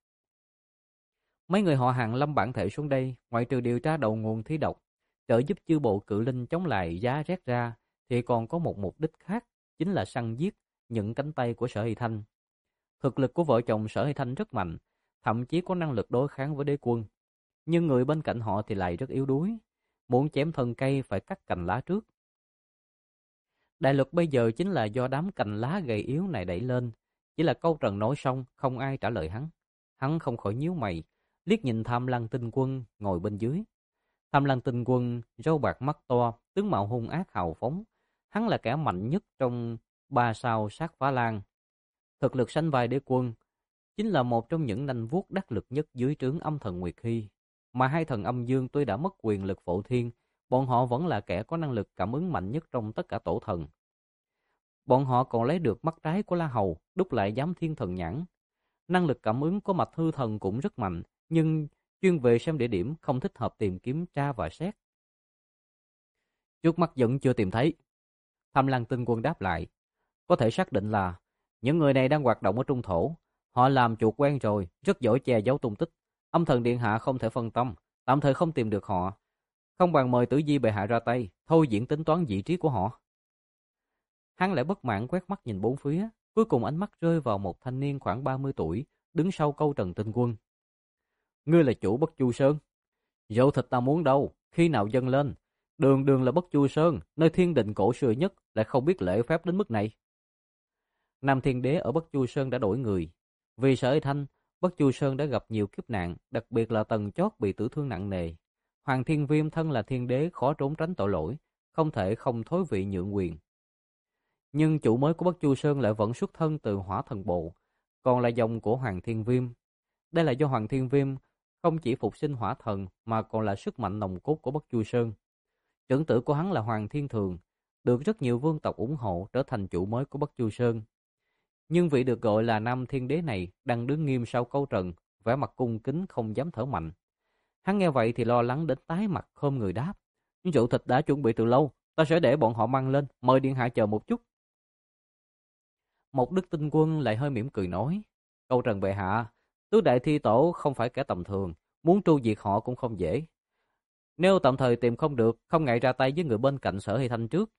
Mấy người họ Hàng lâm bản thể xuống đây, ngoại trừ điều tra đầu nguồn thi độc, trợ giúp chư bộ cự linh chống lại giá rét ra, thì còn có một mục đích khác, chính là săn giết những cánh tay của Sở Y Thanh. Thực lực của vợ chồng Sở Y Thanh rất mạnh, thậm chí có năng lực đối kháng với đế quân. Nhưng người bên cạnh họ thì lại rất yếu đuối, muốn chém thân cây phải cắt cành lá trước. Đại lực bây giờ chính là do đám cành lá gầy yếu này đẩy lên. Chỉ là Câu Trần nói xong, không ai trả lời hắn. Hắn không khỏi nhíu mày, liếc nhìn Tham Lăng Tinh Quân ngồi bên dưới. Tham Lăng Tinh Quân, râu bạc mắt to, tướng mạo hung ác hào phóng. Hắn là kẻ mạnh nhất trong 3 sao sát phá lan. Thực lực sánh vai đế quân, chính là một trong những nanh vuốt đắc lực nhất dưới trướng âm thần Nguyệt Hy. Mà hai thần âm dương tuy đã mất quyền lực phổ thiên, bọn họ vẫn là kẻ có năng lực cảm ứng mạnh nhất trong tất cả tổ thần. Bọn họ còn lấy được mắt trái của La Hầu, đúc lại giám thiên thần nhãn. Năng lực cảm ứng của Mạch Hư Thần cũng rất mạnh, nhưng chuyên về xem địa điểm, không thích hợp tìm kiếm tra và xét. Trước mắt vẫn chưa tìm thấy. Tham Lăng Tinh Quân đáp lại, có thể xác định là những người này đang hoạt động ở trung thổ. Họ làm chuột quen rồi, rất giỏi che giấu tung tích. Âm thần điện hạ không thể phân tâm, tạm thời không tìm được họ. Không bằng mời Tử Di bệ hạ ra tay, thôi diễn tính toán vị trí của họ. Hắn lại bất mãn quét mắt nhìn bốn phía, cuối cùng ánh mắt rơi vào một thanh niên khoảng 30 tuổi, đứng sau Câu Trần Tinh Quân. Ngươi là chủ Bất Chu Sơn. Rượu thịt ta muốn đâu, khi nào dâng lên. Đường đường là Bất Chu Sơn, nơi thiên định cổ xưa nhất, lại không biết lễ phép đến mức này. Nam Thiên Đế ở Bất Chu Sơn đã đổi người. Vì Sở Y Thanh, Bất Chu Sơn đã gặp nhiều kiếp nạn, đặc biệt là tầng chót bị tử thương nặng nề. Hoàng Thiên Viêm thân là thiên đế khó trốn tránh tội lỗi, không thể không thối vị nhượng quyền. Nhưng chủ mới của Bất Chu Sơn lại vẫn xuất thân từ Hỏa Thần Bộ, còn là dòng của Hoàng Thiên Viêm. Đây là do Hoàng Thiên Viêm không chỉ phục sinh hỏa thần mà còn là sức mạnh nòng cốt của Bất Chu Sơn. Trưởng tử của hắn là Hoàng Thiên Thường, được rất nhiều vương tộc ủng hộ trở thành chủ mới của Bất Chu Sơn. Nhưng vị được gọi là Nam Thiên Đế này đang đứng nghiêm sau câu trần, vẻ mặt cung kính không dám thở mạnh. Hắn nghe vậy thì lo lắng đến tái mặt khom người đáp: "Rượu thịt đã chuẩn bị từ lâu, ta sẽ để bọn họ mang lên, mời điện hạ chờ một chút." Một Đức Tinh Quân lại hơi mỉm cười nói: "Câu trần bệ hạ, tứ đại thi tổ không phải kẻ tầm thường, muốn tru diệt họ cũng không dễ. Nếu tạm thời tìm không được, không ngại ra tay với người bên cạnh Sở Hy Thanh trước.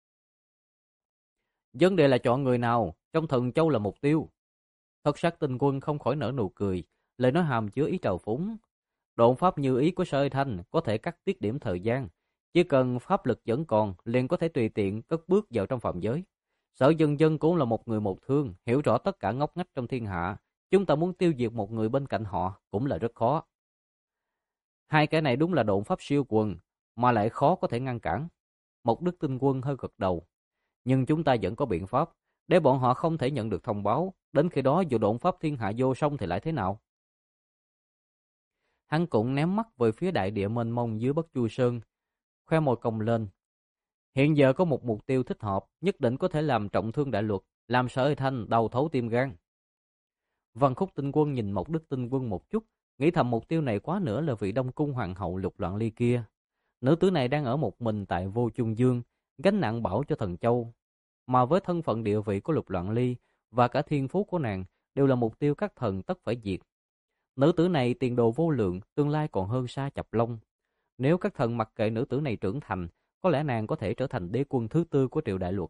Vấn đề là chọn người nào, trong Thần Châu là mục tiêu." Thất Sát Tinh Quân không khỏi nở nụ cười, lời nói hàm chứa ý trào phúng. Độn pháp như ý của Sở Hy Thanh có thể cắt tiết điểm thời gian, chỉ cần pháp lực vẫn còn, liền có thể tùy tiện cất bước vào trong phạm giới. Sở Dân Dân cũng là một người một thương, hiểu rõ tất cả ngóc ngách trong thiên hạ. Chúng ta muốn tiêu diệt một người bên cạnh họ cũng là rất khó. Hai kẻ này đúng là độn pháp siêu quần, mà lại khó có thể ngăn cản. Một Đức Tinh Quân hơi gật đầu. Nhưng chúng ta vẫn có biện pháp, để bọn họ không thể nhận được thông báo. Đến khi đó dù độn pháp thiên hạ vô song thì lại thế nào? Hắn cũng ném mắt về phía đại địa mênh mông dưới Bất Chu Sơn, khoe môi cong lên. Hiện giờ có một mục tiêu thích hợp, nhất định có thể làm trọng thương đại luật, làm Sở Hy Thanh đầu thấu tim gan. Văn Khúc Tinh Quân nhìn một Đức Tinh Quân một chút, nghĩ thầm mục tiêu này quá nữa là vị Đông Cung hoàng hậu Lục Loạn Ly kia. Nữ tử này đang ở một mình tại Vô Chung Dương, gánh nặng bảo cho Thần Châu. Mà với thân phận địa vị của Lục Loạn Ly và cả thiên phú của nàng đều là mục tiêu các thần tất phải diệt. Nữ tử này tiền đồ vô lượng, tương lai còn hơn xa Chập Long. Nếu các thần mặc kệ nữ tử này trưởng thành, có lẽ nàng có thể trở thành đế quân thứ tư của Triệu Đại Luật.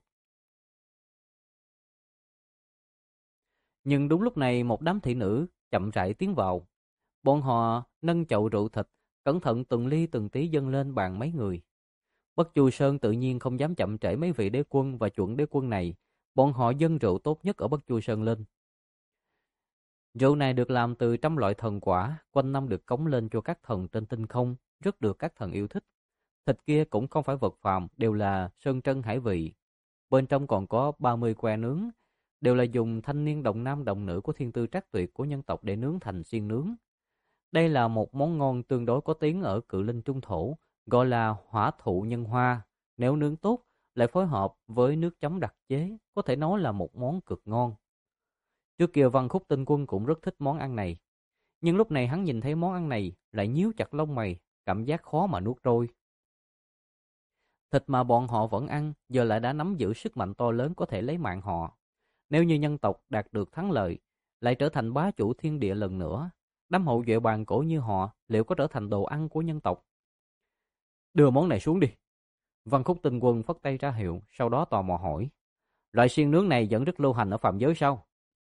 Nhưng đúng lúc này một đám thị nữ chậm rãi tiến vào. Bọn họ nâng chậu rượu thịt, cẩn thận từng ly từng tí dâng lên bàn mấy người. Bất Chu Sơn tự nhiên không dám chậm trễ mấy vị đế quân và chuẩn đế quân này. Bọn họ dâng rượu tốt nhất ở Bất Chu Sơn lên. Rượu này được làm từ trăm loại thần quả, quanh năm được cống lên cho các thần trên tinh không, rất được các thần yêu thích. Thịt kia cũng không phải vật phàm, đều là sơn trân hải vị. Bên trong còn có 30 que nướng, đều là dùng thanh niên đồng nam đồng nữ của thiên tư trác tuyệt của nhân tộc để nướng thành xiên nướng. Đây là một món ngon tương đối có tiếng ở Cự Linh Trung Thổ, gọi là hỏa thụ nhân hoa. Nếu nướng tốt, lại phối hợp với nước chấm đặc chế, có thể nói là một món cực ngon. Trước kia Văn Khúc Tinh Quân cũng rất thích món ăn này. Nhưng lúc này hắn nhìn thấy món ăn này, lại nhíu chặt lông mày, cảm giác khó mà nuốt trôi. Thịt mà bọn họ vẫn ăn, giờ lại đã nắm giữ sức mạnh to lớn có thể lấy mạng họ. Nếu như nhân tộc đạt được thắng lợi, lại trở thành bá chủ thiên địa lần nữa, đám hậu duệ bàn cổ như họ liệu có trở thành đồ ăn của nhân tộc? Đưa món này xuống đi. Văn Khúc Tinh Quân phất tay ra hiệu, sau đó tò mò hỏi. Loại xiên nướng này vẫn rất lưu hành ở phạm giới sao?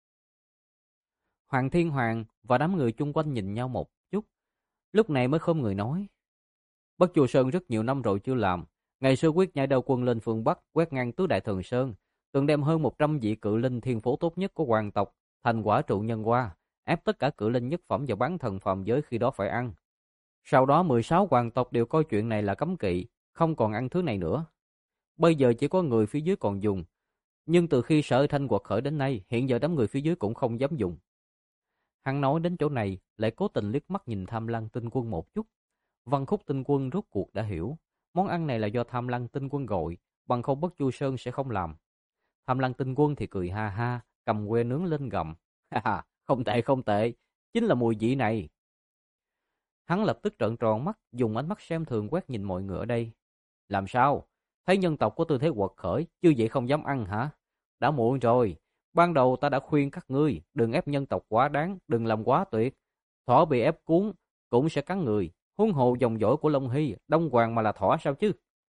Hoàng Thiên Hoàng và đám người chung quanh nhìn nhau một chút, lúc này mới khom người nói. Bất Chu Sơn rất nhiều năm rồi chưa làm. Ngày xưa quyết nhai đầu quân lên phương Bắc, quét ngang tứ đại thần sơn, từng đem hơn 100 vị cự linh thiên phú tốt nhất của hoàng tộc thành quả trụ nhân qua, ép tất cả cự linh nhất phẩm vào bán thần phàm giới khi đó phải ăn. Sau đó 16 hoàng tộc đều coi chuyện này là cấm kỵ, không còn ăn thứ này nữa. Bây giờ chỉ có người phía dưới còn dùng, nhưng từ khi Sở Thanh quật khởi đến nay, hiện giờ đám người phía dưới cũng không dám dùng. Hắn nói đến chỗ này, lại cố tình liếc mắt nhìn Tham Lăng Tinh Quân một chút. Văn Khúc Tinh Quân rốt cuộc đã hiểu, món ăn này là do Tham Lăng Tinh Quân gọi, bằng không Bất Chu Sơn sẽ không làm. Tham Lăng Tinh Quân thì cười ha ha, cầm que nướng lên gầm. Ha ha, không tệ không tệ, chính là mùi vị này. Hắn lập tức trợn tròn mắt, dùng ánh mắt xem thường quét nhìn mọi người ở đây. Làm sao? Thấy nhân tộc có tư thế quật khởi, chứ vậy không dám ăn hả? Đã muộn rồi. Ban đầu ta đã khuyên các ngươi, đừng ép nhân tộc quá đáng, đừng làm quá tuyệt. Thỏ bị ép cuốn, cũng sẽ cắn người. Huống hồ dòng dõi của Long Hy, Đông Hoàng mà là thỏ sao chứ?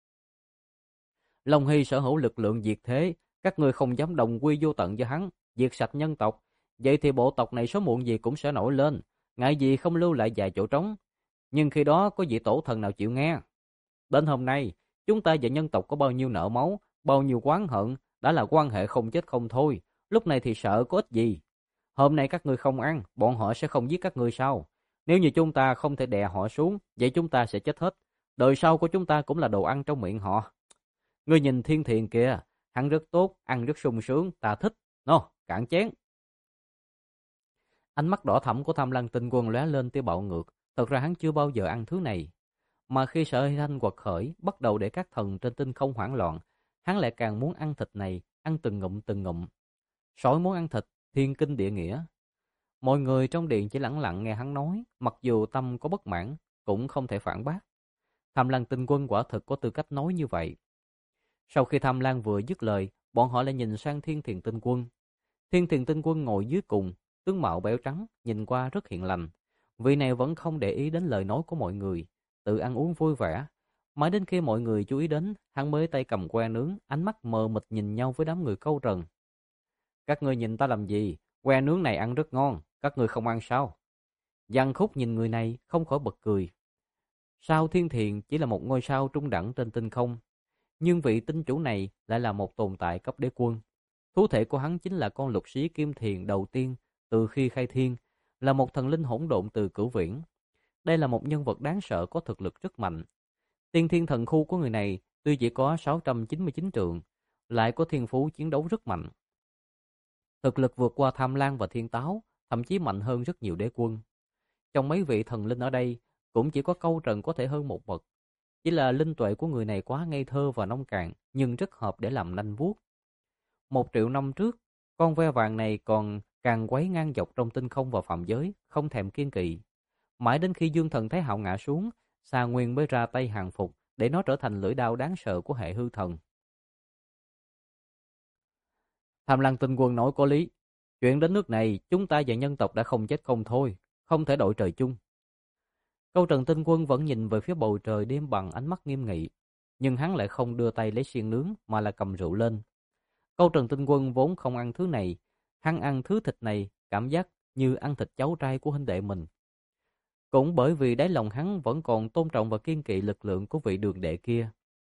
Long Hy sở hữu lực lượng diệt thế, các ngươi không dám đồng quy vô tận với hắn, diệt sạch nhân tộc. Vậy thì bộ tộc này sớm muộn gì cũng sẽ nổi lên, ngại gì không lưu lại vài chỗ trống. Nhưng khi đó có vị tổ thần nào chịu nghe? Đến hôm nay, chúng ta và nhân tộc có bao nhiêu nợ máu, bao nhiêu oán hận, đã là quan hệ không chết không thôi. Lúc này thì sợ có ích gì? Hôm nay các ngươi không ăn, bọn họ sẽ không giết các ngươi sao? Nếu như chúng ta không thể đè họ xuống, vậy chúng ta sẽ chết hết. Đời sau của chúng ta cũng là đồ ăn trong miệng họ. Ngươi nhìn Thiên Thiền kìa, hắn rất tốt, ăn rất sung sướng, ta thích. Nó, cạn chén. Ánh mắt đỏ thẫm của Tham Lang Tinh Quân lóe lên tia bạo ngược. Thật ra hắn chưa bao giờ ăn thứ này. Mà khi Sở Hy Thanh quật khởi, bắt đầu để các thần trên tinh không hoảng loạn, hắn lại càng muốn ăn thịt này, ăn từng ngụm từng ngụm. Sói muốn ăn thịt, thiên kinh địa nghĩa. Mọi người trong điện chỉ lặng lặng nghe hắn nói, mặc dù tâm có bất mãn, cũng không thể phản bác. Tham Lang Tinh Quân quả thực có tư cách nói như vậy. Sau khi Tham Lang vừa dứt lời, bọn họ lại nhìn sang Thiên Thiền Tinh Quân. Thiên Thiền Tinh Quân ngồi dưới cùng, tướng mạo béo trắng, nhìn qua rất hiền lành. Vị này vẫn không để ý đến lời nói của mọi người, tự ăn uống vui vẻ. Mãi đến khi mọi người chú ý đến, hắn mới tay cầm que nướng, ánh mắt mờ mịt nhìn nhau với đám người câu trần. Các ngươi nhìn ta làm gì? Que nướng này ăn rất ngon, các ngươi không ăn sao? Giang Khúc nhìn người này, không khỏi bật cười. Sao Thiên Thiền chỉ là một ngôi sao trung đẳng trên tinh không, nhưng vị tinh chủ này lại là một tồn tại cấp đế quân. Thú thể của hắn chính là con lục xí kim thiền đầu tiên từ khi khai thiên, là một thần linh hỗn độn từ cửu viễn. Đây là một nhân vật đáng sợ có thực lực rất mạnh. Tiên thiên thần khu của người này tuy chỉ có 699 trượng, lại có thiên phú chiến đấu rất mạnh. Thực lực vượt qua Tham Lang và Thiên Táo, thậm chí mạnh hơn rất nhiều đế quân. Trong mấy vị thần linh ở đây, cũng chỉ có Câu Trần có thể hơn một bậc. Chỉ là linh tuệ của người này quá ngây thơ và nông cạn, nhưng rất hợp để làm nanh vuốt. 1 triệu năm trước, con ve vàng này còn càng quấy ngang dọc trong tinh không và phạm giới, không thèm kiên kỵ. Mãi đến khi Dương Thần Thái Hạo ngã xuống, Xà Nguyên mới ra tay hàng phục để nó trở thành lưỡi đao đáng sợ của hệ hư thần. Tham Lang Tinh Quân nói có lý. Chuyện đến nước này, chúng ta và nhân tộc đã không chết không thôi, không thể đội trời chung. Câu Trần Tinh Quân vẫn nhìn về phía bầu trời đêm bằng ánh mắt nghiêm nghị, nhưng hắn lại không đưa tay lấy xiên nướng mà là cầm rượu lên. Câu Trần Tinh Quân vốn không ăn thứ này, hắn ăn thứ thịt này cảm giác như ăn thịt cháu trai của huynh đệ mình. Cũng bởi vì đáy lòng hắn vẫn còn tôn trọng và kiên kỵ lực lượng của vị đường đệ kia.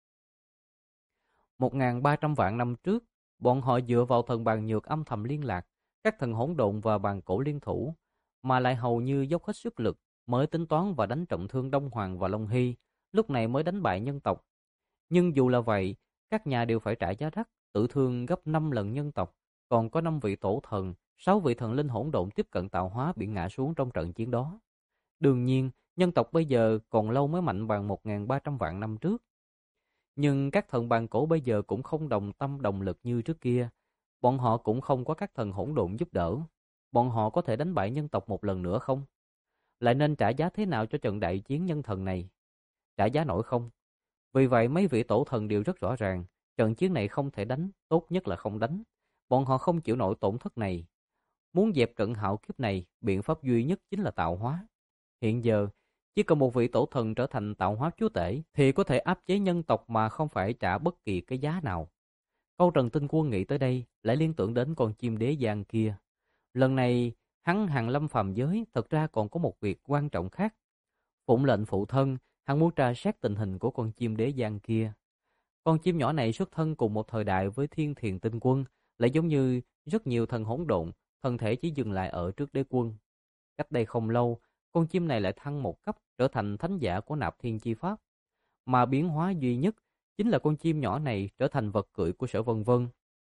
1.300 vạn năm trước, bọn họ dựa vào thần bàn nhược âm thầm liên lạc, các thần hỗn độn và bàn cổ liên thủ, mà lại hầu như dốc hết sức lực mới tính toán và đánh trọng thương Đông Hoàng và Long Hy, lúc này mới đánh bại nhân tộc. Nhưng dù là vậy, các nhà đều phải trả giá đắt, tử thương gấp 5 lần nhân tộc, còn có 5 vị tổ thần, 6 vị thần linh hỗn độn tiếp cận tạo hóa bị ngã xuống trong trận chiến đó. Đương nhiên, nhân tộc bây giờ còn lâu mới mạnh bằng 1.300 vạn năm trước. Nhưng các thần bàn cổ bây giờ cũng không đồng tâm đồng lực như trước kia. Bọn họ cũng không có các thần hỗn độn giúp đỡ. Bọn họ có thể đánh bại nhân tộc một lần nữa không? Lại nên trả giá thế nào cho trận đại chiến nhân thần này? Trả giá nổi không? Vì vậy mấy vị tổ thần đều rất rõ ràng, trận chiến này không thể đánh, tốt nhất là không đánh. Bọn họ không chịu nổi tổn thất này. Muốn dẹp trận hạo kiếp này, biện pháp duy nhất chính là tạo hóa. Hiện giờ, chỉ cần một vị tổ thần trở thành tạo hóa chúa tể thì có thể áp chế nhân tộc mà không phải trả bất kỳ cái giá nào. Câu Trần Tinh Quân nghĩ tới đây, lại liên tưởng đến con chim đế giang kia. Lần này, hắn hàng lâm phàm giới, thật ra còn có một việc quan trọng khác. Phụng lệnh phụ thân, hắn muốn tra xét tình hình của con chim đế giang kia. Con chim nhỏ này xuất thân cùng một thời đại với Thiên Thiền Tinh Quân, lại giống như rất nhiều thần hỗn độn, thân thể chỉ dừng lại ở trước đế quân. Cách đây không lâu, con chim này lại thăng một cấp, trở thành thánh giả của Nạp Thiên Chi Pháp. Mà biến hóa duy nhất chính là con chim nhỏ này trở thành vật cưỡi của Sở Vân Vân.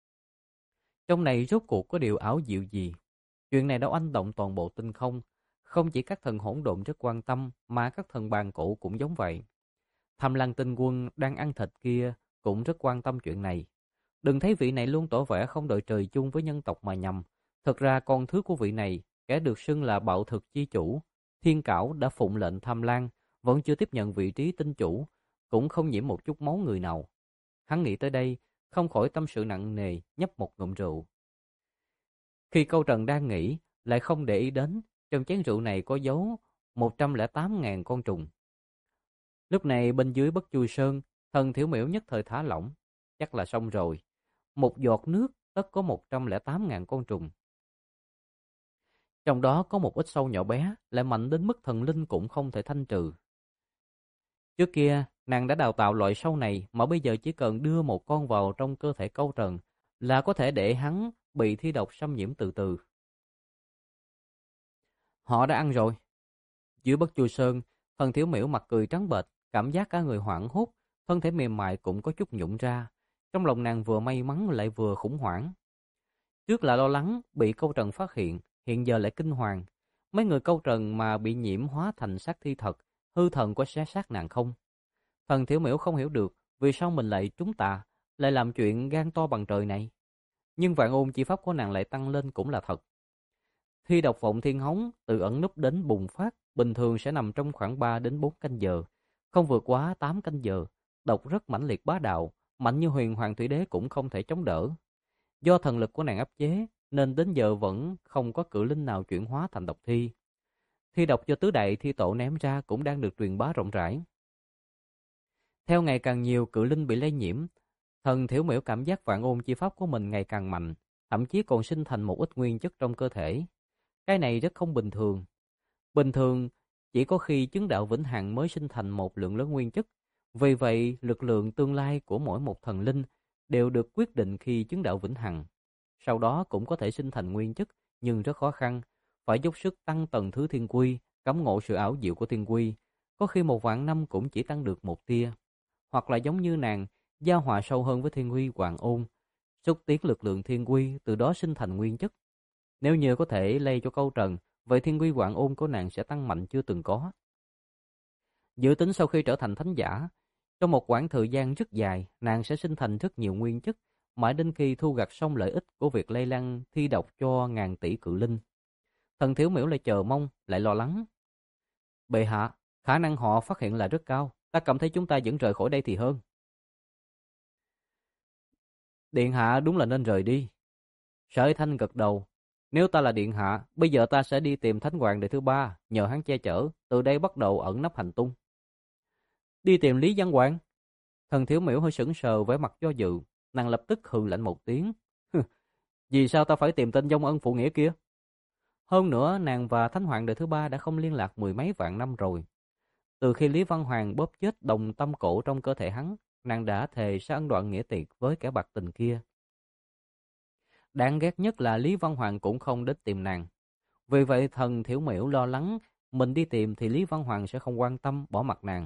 Trong này rốt cuộc có điều ảo diệu gì? Chuyện này đã oanh động toàn bộ tinh không. Không chỉ các thần hỗn độn rất quan tâm, mà các thần bàn cổ cũng giống vậy. Tham Lang Tinh Quân đang ăn thịt kia cũng rất quan tâm chuyện này. Đừng thấy vị này luôn tỏ vẻ không đợi trời chung với nhân tộc mà nhầm. Thật ra con thứ của vị này, kẻ được xưng là bạo thực chi chủ, Thiên Cảo đã phụng lệnh Tham Lang, vẫn chưa tiếp nhận vị trí tinh chủ, cũng không nhiễm một chút máu người nào. Hắn nghĩ tới đây, không khỏi tâm sự nặng nề, nhấp một ngụm rượu. Khi Câu Trần đang nghĩ, lại không để ý đến, trong chén rượu này có dấu 108.000 con trùng. Lúc này bên dưới Bất Chu Sơn, thần Thiểu Miểu nhất thời thả lỏng, chắc là xong rồi. Một giọt nước tất có 108.000 con trùng. Trong đó có một ít sâu nhỏ bé, lại mạnh đến mức thần linh cũng không thể thanh trừ. Trước kia, nàng đã đào tạo loại sâu này, mà bây giờ chỉ cần đưa một con vào trong cơ thể Câu Trần là có thể để hắn bị thi độc xâm nhiễm từ từ. Họ đã ăn rồi. Dưới Bất Chu Sơn, thần Thiểu Miểu mặt cười trắng bệch, cảm giác cả người hoảng hốt, thân thể mềm mại cũng có chút nhũn ra. Trong lòng nàng vừa may mắn lại vừa khủng hoảng. Trước là lo lắng bị Câu Trần phát hiện, hiện giờ lại kinh hoàng. Mấy người câu trần mà bị nhiễm hóa thành xác thi thật, hư thần có xé xác nàng không? Thần Thiểu Miểu không hiểu được vì sao mình lại trúng tà, lại làm chuyện gan to bằng trời này. Nhưng vạn ôn chi pháp của nàng lại tăng lên cũng là thật. Thi độc vọng thiên hống từ ẩn núp đến bùng phát bình thường sẽ nằm trong khoảng 3 đến 4 canh giờ, không vượt quá 8 canh giờ. Độc rất mãnh liệt bá đạo, mạnh như huyền hoàng thủy đế cũng không thể chống đỡ. Do thần lực của nàng áp chế nên đến giờ vẫn không có cự linh nào chuyển hóa thành độc thi. Thi độc do tứ đại thi tổ ném ra cũng đang được truyền bá rộng rãi. Theo ngày càng nhiều cự linh bị lây nhiễm, thần Thiểu Miểu cảm giác vạn ôn chi pháp của mình ngày càng mạnh, thậm chí còn sinh thành một ít nguyên chất trong cơ thể. Cái này rất không bình thường. Bình thường, chỉ có khi chứng đạo vĩnh hằng mới sinh thành một lượng lớn nguyên chất. Vì vậy, lực lượng tương lai của mỗi một thần linh đều được quyết định khi chứng đạo vĩnh hằng. Sau đó cũng có thể sinh thành nguyên chất, nhưng rất khó khăn. Phải dốc sức tăng tầng thứ thiên quy, cảm ngộ sự ảo diệu của thiên quy. Có khi 1.000 năm cũng chỉ tăng được một tia. Hoặc là giống như nàng, giao hòa sâu hơn với thiên quy hoàng ôn, xúc tiến lực lượng thiên quy, từ đó sinh thành nguyên chất. Nếu như có thể lây cho câu trần, vậy thiên quy hoàng ôn của nàng sẽ tăng mạnh chưa từng có. Dự tính sau khi trở thành thánh giả, trong một quãng thời gian rất dài, nàng sẽ sinh thành rất nhiều nguyên chất, mãi đến khi thu gặt xong lợi ích của việc lây lan thi độc cho ngàn tỷ cự linh. Thần Thiếu Miểu lại chờ mong, lại lo lắng. Bệ hạ, khả năng họ phát hiện là rất cao, ta cảm thấy chúng ta vẫn rời khỏi đây thì hơn. Điện hạ đúng là nên rời đi. Sở Thanh gật đầu. Nếu ta là điện hạ, bây giờ ta sẽ đi tìm Thánh Hoàng đời thứ ba, nhờ hắn che chở, từ đây bắt đầu ẩn nấp hành tung. Đi tìm Lý Văn Hoàng? Thần Thiếu Miểu hơi sững sờ vẻ mặt do dự, nàng lập tức hừ lạnh một tiếng. Vì sao ta phải tìm tên vong ân phụ nghĩa kia? Hơn nữa, nàng và Thánh Hoàng đời thứ ba đã không liên lạc mười mấy vạn năm rồi. Từ khi Lý Văn Hoàng bóp chết đồng tâm cổ trong cơ thể hắn, nàng đã thề sẽ ân đoạn nghĩa tiệt với kẻ bạc tình kia. Đáng ghét nhất là Lý Văn Hoàng cũng không đến tìm nàng. Vì vậy thần Thiểu Miểu lo lắng mình đi tìm thì Lý Văn Hoàng sẽ không quan tâm, bỏ mặc nàng.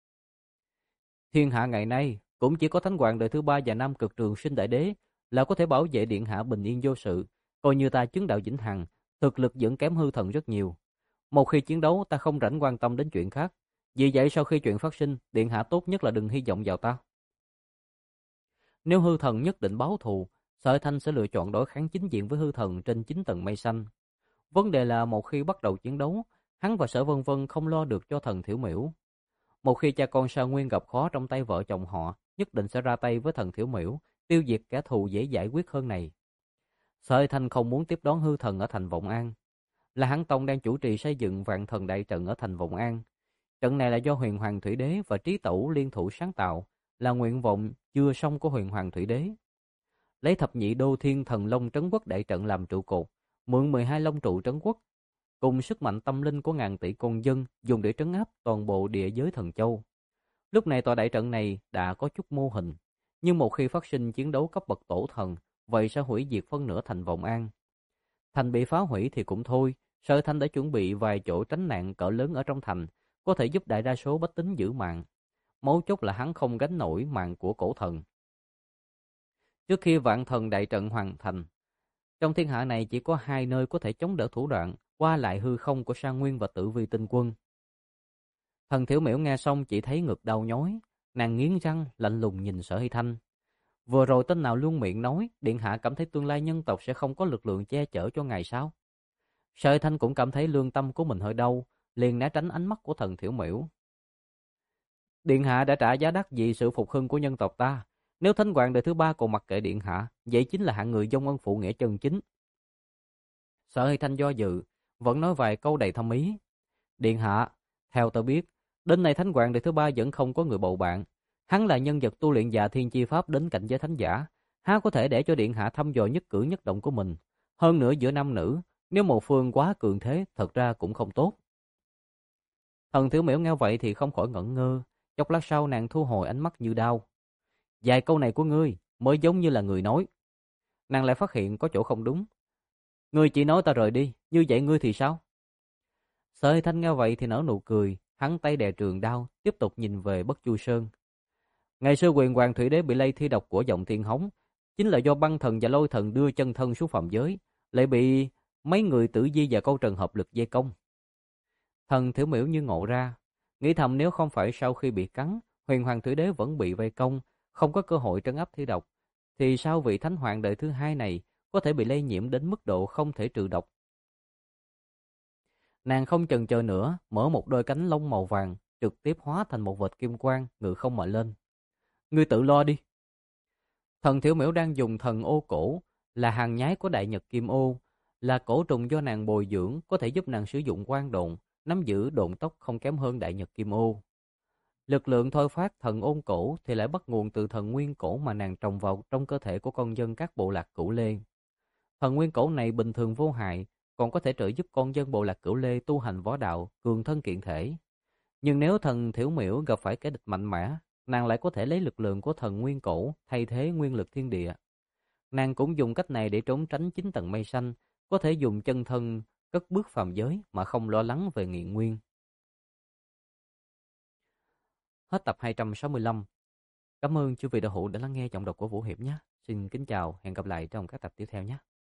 Thiên hạ ngày nay cũng chỉ có Thánh Hoàng đời thứ ba và Nam Cực Trường Sinh Đại Đế là có thể bảo vệ điện hạ bình yên vô sự. Coi như ta chứng đạo vĩnh hằng, thực lực vẫn kém hư thần rất nhiều. Một khi chiến đấu ta không rảnh quan tâm đến chuyện khác. Vì vậy sau khi chuyện phát sinh, điện hạ tốt nhất là đừng hy vọng vào ta. Nếu hư thần nhất định báo thù, Sở Thanh sẽ lựa chọn đối kháng chính diện với hư thần trên 9 tầng mây xanh. Vấn đề là một khi bắt đầu chiến đấu, hắn và Sở Vân Vân không lo được cho thần Thiểu Miểu. Một khi cha con Sa Nguyên gặp khó trong tay vợ chồng họ, nhất định sẽ ra tay với thần Thiểu Miểu, tiêu diệt kẻ thù dễ giải quyết hơn này. Sở Thanh không muốn tiếp đón hư thần ở thành Vọng An. Là Hán Tông đang chủ trì xây dựng Vạn Thần Đại Trận ở thành Vọng An. Trận này là do Huyền Hoàng Thủy Đế và Trí Tẩu liên thủ sáng tạo, là nguyện vọng chưa xong của Huyền Hoàng Thủy Đế. Lấy thập nhị đô thiên thần long trấn quốc đại trận làm trụ cột, mượn 12 long trụ trấn quốc, cùng sức mạnh tâm linh của ngàn tỷ con dân dùng để trấn áp toàn bộ địa giới thần châu. Lúc này tòa đại trận này đã có chút mô hình, nhưng một khi phát sinh chiến đấu cấp bậc tổ thần, vậy sẽ hủy diệt phân nửa thành Vọng An. Thành bị phá hủy thì cũng thôi, Sở Thanh đã chuẩn bị vài chỗ tránh nạn cỡ lớn ở trong thành, có thể giúp đại đa số bách tính giữ mạng. Mấu chốt là hắn không gánh nổi mạng của cổ thần. Trước khi Vạn Thần Đại Trận hoàn thành, trong thiên hạ này chỉ có hai nơi có thể chống đỡ thủ đoạn qua lại hư không của Sa Nguyên và Tử Vi Tinh Quân. Thần Thiểu Miểu nghe xong chỉ thấy ngực đau nhói, nàng nghiến răng lạnh lùng nhìn Sở Hy Thanh. Vừa rồi tên nào luôn miệng nói điện hạ cảm thấy tương lai nhân tộc sẽ không có lực lượng che chở cho ngài sao? Sở Hy Thanh cũng cảm thấy lương tâm của mình hơi đau, liền né tránh ánh mắt của thần Thiểu Miểu. Điện hạ đã trả giá đắt vì sự phục hưng của nhân tộc ta. Nếu Thánh Hoàng đời thứ ba còn mặc kệ điện hạ, vậy chính là hạng người vong ân phụ nghĩa chân chính. Sở Hy Thanh do dự, vẫn nói vài câu đầy thâm ý. Điện hạ, theo tôi biết, đến nay Thánh Hoàng đời thứ ba vẫn không có người bầu bạn. Hắn là nhân vật tu luyện Dạ Thiên Chi Pháp đến cảnh giới thánh giả, há có thể để cho điện hạ thăm dò nhất cử nhất động của mình. Hơn nữa giữa nam nữ, nếu một phương quá cường thế, thật ra cũng không tốt. Thần Thiểu Miểu nghe vậy thì không khỏi ngẩn ngơ, chốc lát sau nàng thu hồi ánh mắt như đau. Vài câu này của ngươi mới giống như là người nói. Nàng lại phát hiện có chỗ không đúng. Ngươi chỉ nói ta rời đi, như vậy ngươi thì sao? Sở Hy Thanh nghe vậy thì nở nụ cười, hắn tay đè trường đao, tiếp tục nhìn về Bất Chu Sơn. Ngày xưa Huyền Hoàng Thủy Đế bị lây thi độc của giọng thiên hống, chính là do băng thần và lôi thần đưa chân thân xuống phàm giới, lại bị mấy người Tử Di và Câu Trần hợp lực vây công. Thần Thiểu Miểu như ngộ ra, nghĩ thầm nếu không phải sau khi bị cắn, Huyền Hoàng Thủy Đế vẫn bị vây công, không có cơ hội trấn áp thi độc, thì sao vị Thánh Hoàng đời thứ hai này có thể bị lây nhiễm đến mức độ không thể trừ độc. Nàng không chần chờ nữa, mở một đôi cánh lông màu vàng, trực tiếp hóa thành một vệt kim quang, ngự không mà lên. Ngươi tự lo đi. Thần Thiểu Miểu đang dùng thần ô cổ, là hàng nhái của Đại Nhật Kim Ô, là cổ trùng do nàng bồi dưỡng, có thể giúp nàng sử dụng quang độn, nắm giữ độn tốc không kém hơn Đại Nhật Kim Ô. Lực lượng thôi phát thần ôn cổ thì lại bắt nguồn từ thần nguyên cổ mà nàng trồng vào trong cơ thể của con dân các bộ lạc Cửu Lê. Thần nguyên cổ này bình thường vô hại, còn có thể trợ giúp con dân bộ lạc Cửu Lê tu hành võ đạo, cường thân kiện thể. Nhưng nếu thần Thiểu Miểu gặp phải kẻ địch mạnh mẽ, nàng lại có thể lấy lực lượng của thần nguyên cổ thay thế nguyên lực thiên địa. Nàng cũng dùng cách này để trốn tránh chín tầng mây xanh, có thể dùng chân thân cất bước phàm giới mà không lo lắng về nghiện nguyên. Hết tập 265. Cảm ơn chư vị đạo hữu đã lắng nghe giọng đọc của Vũ Hiệp nhé. Xin kính chào, hẹn gặp lại trong các tập tiếp theo nhé.